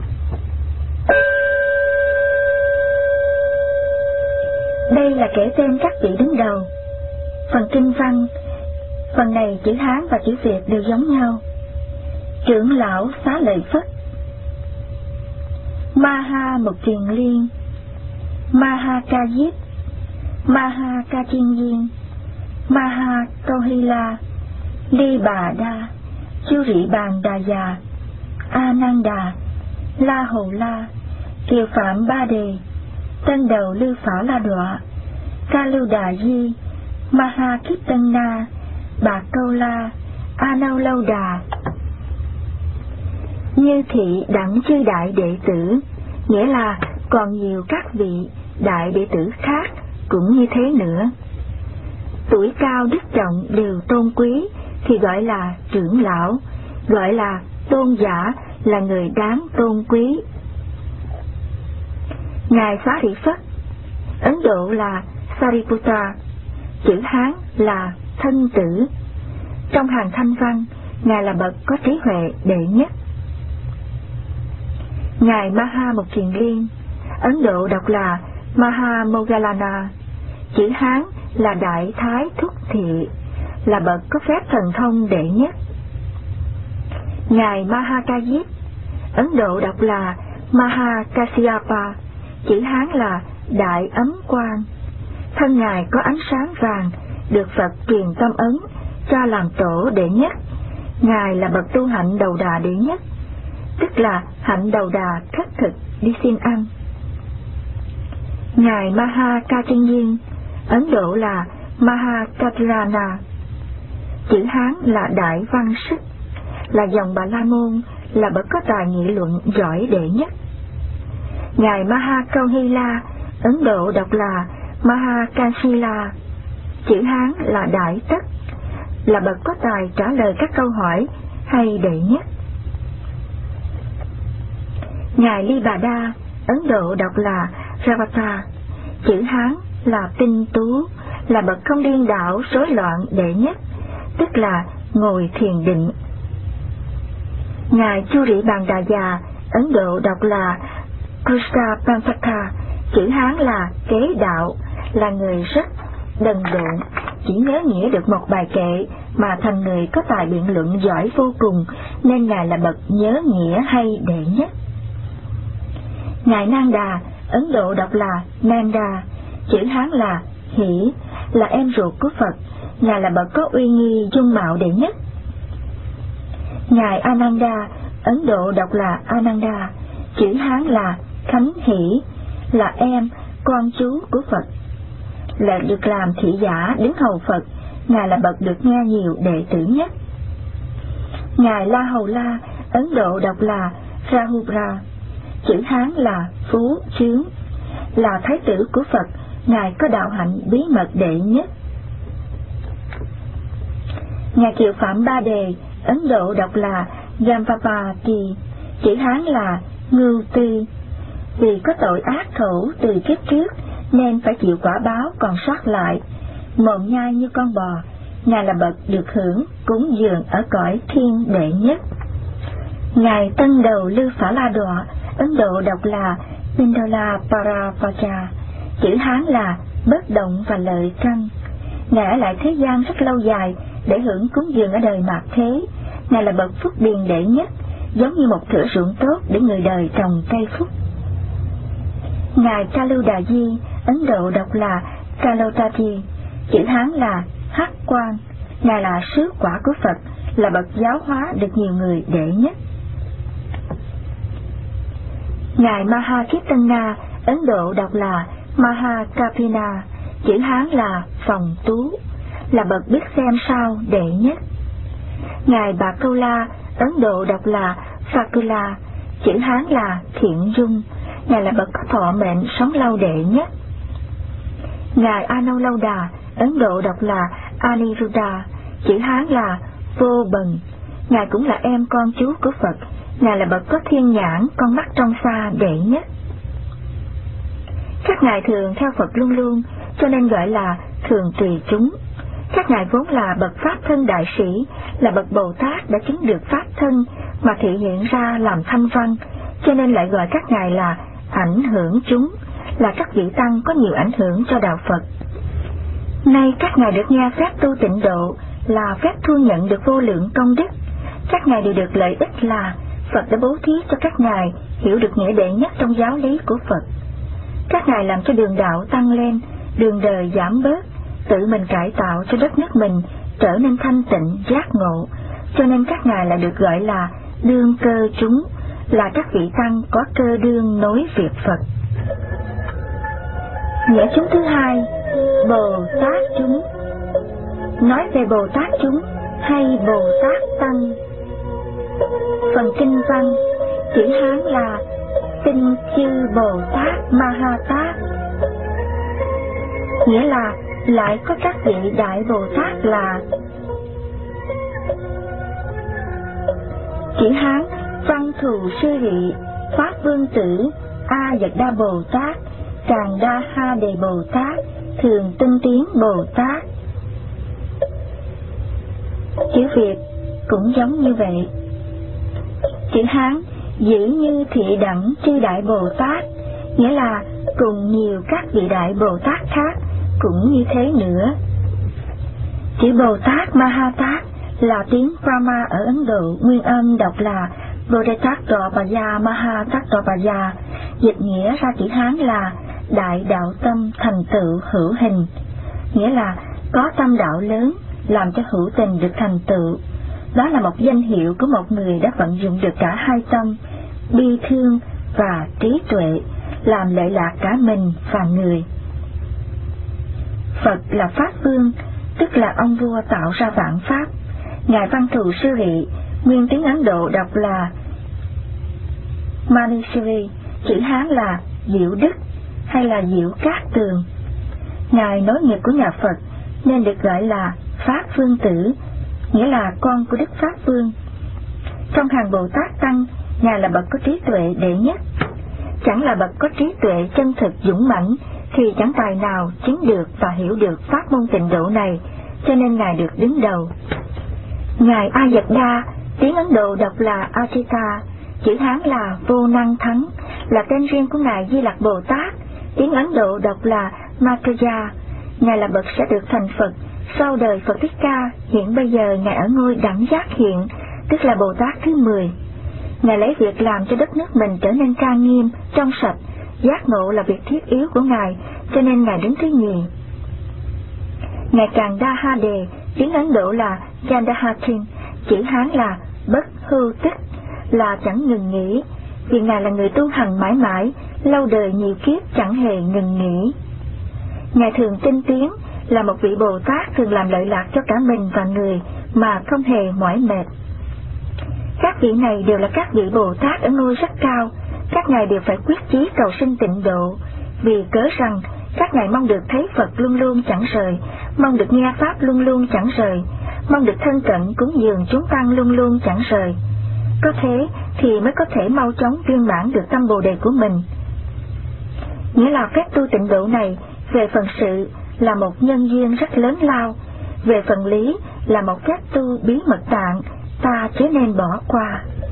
Đây là kể tên các vị đứng đầu. Phần kinh văn, phần này chữ Hán và chữ Việt đều giống nhau. Trưởng lão Xá Lợi Phất, Ma-ha Một Kiền Liên, Ma-ha Ca Diếp, Ma-ha Ca Chiên Viên, Ma-ha Câu Hy La, Ly Bà Đa, Chu Rị Bàn Đà Già, A Nan Đà, La Hầu La, Kiều Phạm Ba Đề, Tân Đầu Lưu Phả La Đọa, Ca Lưu Đà Di, Ma-ha Kiếp Tân Na, Bà Câu La, A Nâu Lâu Đà. Như thị đẳng chư đại đệ tử, nghĩa là còn nhiều các vị đại đệ tử khác cũng như thế nữa. Tuổi cao đức trọng đều tôn quý thì gọi là trưởng lão, gọi là tôn giả, là người đáng tôn quý. Ngài Xá Rị Phất, Ấn Độ là Sariputta, chữ Hán là Thân Tử. Trong hàng thanh văn, Ngài là bậc có trí huệ đệ nhất. Ngài Ma-ha Một Kiền Liên, Ấn Độ đọc là Maha Moggallana, chữ Hán là Đại Thái Thúc Thị, là bậc có phép thần thông đệ nhất. Ngài Ma-ha Ca Diếp, Ấn Độ đọc là Maha Kasyapa, chữ Hán là Đại Ấm Quang, thân Ngài có ánh sáng vàng, được Phật truyền tâm ấn cho làm tổ đệ nhất. Ngài là bậc tu hạnh đầu đà đệ nhất, tức là hạnh đầu đà khất thực đi xin ăn. Ngài Ma-ha Ca Chiên Viên, Ấn Độ là Maha Katirana, chữ Hán là Đại Văn Sức, là dòng Bà La Môn, là bậc có tài nghị luận giỏi đệ nhất. Ngài Ma-ha Câu Hy La, Ấn Độ đọc là Maha Kansila, chữ Hán là Đại Tất, là bậc có tài trả lời các câu hỏi hay đệ nhất. Ngài Ly Bà Đa, Ấn Độ đọc là Ravata, chữ Hán là Tinh Tú, là bậc không điên đảo rối loạn đệ nhất, tức là ngồi thiền định. Ngài Chu Rị Bàn Đà Già, Ấn Độ đọc là Krishna Pansaka, chữ Hán là Kế Đạo, là người rất đần độn, chỉ nhớ nghĩa được một bài kệ mà thành người có tài biện luận giỏi vô cùng, nên Ngài là bậc nhớ nghĩa hay đệ nhất. Ngài Nan Đà, Ấn Độ đọc là Nanda, chữ Hán là Hỷ, là em ruột của Phật, Ngài là bậc có uy nghi dung mạo đệ nhất. Ngài Ananda, Ấn Độ đọc là Ananda, chữ Hán là Khánh Hỷ, là em, con chú của Phật, là được làm thị giả đứng hầu Phật, Ngài là bậc được nghe nhiều đệ tử nhất. Ngài La Hầu La, Ấn Độ đọc là Rahubra, chữ Hán là Phú Chướng, là thái tử của Phật, Ngài có đạo hạnh bí mật đệ nhất. Ngài Kiều Phạm Ba Đề, Ấn Độ đọc là Gampapati, chữ Hán là Ngưu Tư, vì có tội ác khẩu từ kiếp trước nên phải chịu quả báo còn sót lại, mồm nhai như con bò, Ngài là bậc được hưởng cúng dường ở cõi thiên đệ nhất. Ngài Tân Đầu Lưu Phả La Đọa, Ấn Độ đọc là Pindola Paravacha, chữ Hán là Bất Động và Lợi Căn, Ngài ở lại thế gian rất lâu dài để hưởng cúng dường ở đời mạt thế, Ngài là bậc phúc điền đệ nhất, giống như một thửa ruộng tốt để người đời trồng cây phúc. Ngài Ca Lưu Đà Di, Ấn Độ đọc là Kalotati, chữ Hán là Hắc Quan, Ngài là sứ quả của Phật, là bậc giáo hóa được nhiều người đệ nhất. Ngài Mahakirtana, Ấn Độ đọc là Mahakapina, chữ Hán là Phòng Tú, là bậc biết xem sao đệ nhất. Ngài Bà Câu La, Ấn Độ đọc là Phakula, chữ Hán là Thiện Dung, Ngài là bậc có thọ mệnh sống lâu đệ nhất. Ngài Anuruddha, Ấn Độ đọc là Aniruddha, chữ Hán là Vô Bần, Ngài cũng là em con chú của Phật, Ngài là bậc có thiên nhãn, con mắt trong xa đệ nhất. Các ngài thường theo Phật luôn luôn, cho nên gọi là thường tùy chúng. Các ngài vốn là bậc pháp thân đại sĩ, là bậc Bồ Tát đã chứng được pháp thân mà thị hiện ra làm thanh văn, cho nên lại gọi các ngài là ảnh hưởng chúng, là các vị tăng có nhiều ảnh hưởng cho đạo Phật. Nay các ngài được nghe phép tu tịnh độ, là phép thu nhận được vô lượng công đức. Các ngài đều được lợi ích là Phật đã bố thí cho các ngài hiểu được nghĩa đệ nhất trong giáo lý của Phật. Các ngài làm cho đường đạo tăng lên, đường đời giảm bớt, tự mình cải tạo cho đất nước mình trở nên thanh tịnh, giác ngộ, cho nên các ngài lại được gọi là đương cơ chúng, là các vị tăng có cơ đương nối việc Phật. Nghĩa chúng thứ hai, Bồ Tát chúng. Nói về Bồ Tát chúng hay Bồ Tát tăng. Phần kinh văn, chữ Hán là Tinh Chư Bồ Tát Ma Ha Tát, nghĩa là lại có các vị đại Bồ Tát là. Chữ Hán Văn Thù Sư Rị, Pháp Vương Tử, A Dật Đa Bồ Tát, Càng Đa Ha Đề Bồ Tát, Thường Tinh Tiến Bồ Tát. Chữ Việt cũng giống như vậy. Chữ Hán Dĩ Như Thị Đẳng Chư Đại Bồ Tát, nghĩa là cùng nhiều các vị đại Bồ Tát khác cũng như thế nữa. Chữ Bồ Tát Ma Ha Tát là tiếng Brahma ở Ấn Độ, nguyên âm đọc là Bodhisattva Maha Tattva, dịch nghĩa ra chữ Hán là đại đạo tâm thành tựu hữu hình, nghĩa là có tâm đạo lớn làm cho hữu tình được thành tựu. Đó là một danh hiệu của một người đã vận dụng được cả hai tâm, bi thương và trí tuệ, làm lợi lạc cả mình và người. Phật là Pháp Vương, tức là ông vua tạo ra vạn pháp. Ngài Văn Thù Sư Rị, nguyên tiếng Ấn Độ đọc là Manishri, chữ Hán là Diệu Đức hay là Diệu Cát Tường. Ngài nối nghiệp của nhà Phật nên được gọi là Pháp Vương Tử, nghĩa là con của Đức Pháp Vương. Trong hàng Bồ Tát Tăng, Ngài là bậc có trí tuệ đệ nhất. Chẳng là bậc có trí tuệ chân thực dũng mãnh thì chẳng tài nào chứng được và hiểu được pháp môn tịnh độ này, cho nên Ngài được đứng đầu. Ngài A Dật Đa, tiếng Ấn Độ đọc là Ajita, chữ Hán là Vô Năng Thắng, là tên riêng của Ngài Di Lặc Bồ Tát, tiếng Ấn Độ đọc là Maitreya. Ngài là bậc sẽ được thành Phật sau đời Phật Thích Ca, hiện bây giờ Ngài ở ngôi đẳng giác hiện, tức là Bồ Tát thứ mười. Ngài lấy việc làm cho đất nước mình trở nên trang nghiêm, trong sạch, giác ngộ là việc thiết yếu của Ngài, cho nên Ngài đứng thứ nhì. Ngài Càng Đa Ha Đề, tiếng Ấn Độ là Chandahatin, chữ Hán là bất hưu tích, là chẳng ngừng nghỉ, vì Ngài là người tu hành mãi mãi, lâu đời nhiều kiếp chẳng hề ngừng nghỉ. Ngài Thường Tinh Tiến là một vị Bồ Tát thường làm lợi lạc cho cả mình và người mà không hề mỏi mệt. Các vị này đều là các vị Bồ Tát ở ngôi rất cao, các ngài đều phải quyết chí cầu sinh tịnh độ, vì cớ rằng các ngài mong được thấy Phật luôn luôn chẳng rời, mong được nghe Pháp luôn luôn chẳng rời, mong được thân cận cúng dường chúng tăng luôn luôn chẳng rời. Có thế thì mới có thể mau chóng viên mãn được tâm Bồ Đề của mình. Nghĩa là phép tu tịnh độ này về phần sự là một nhân duyên rất lớn lao, về phần lý là một phép tu bí mật tạng, ta chớ nên bỏ qua.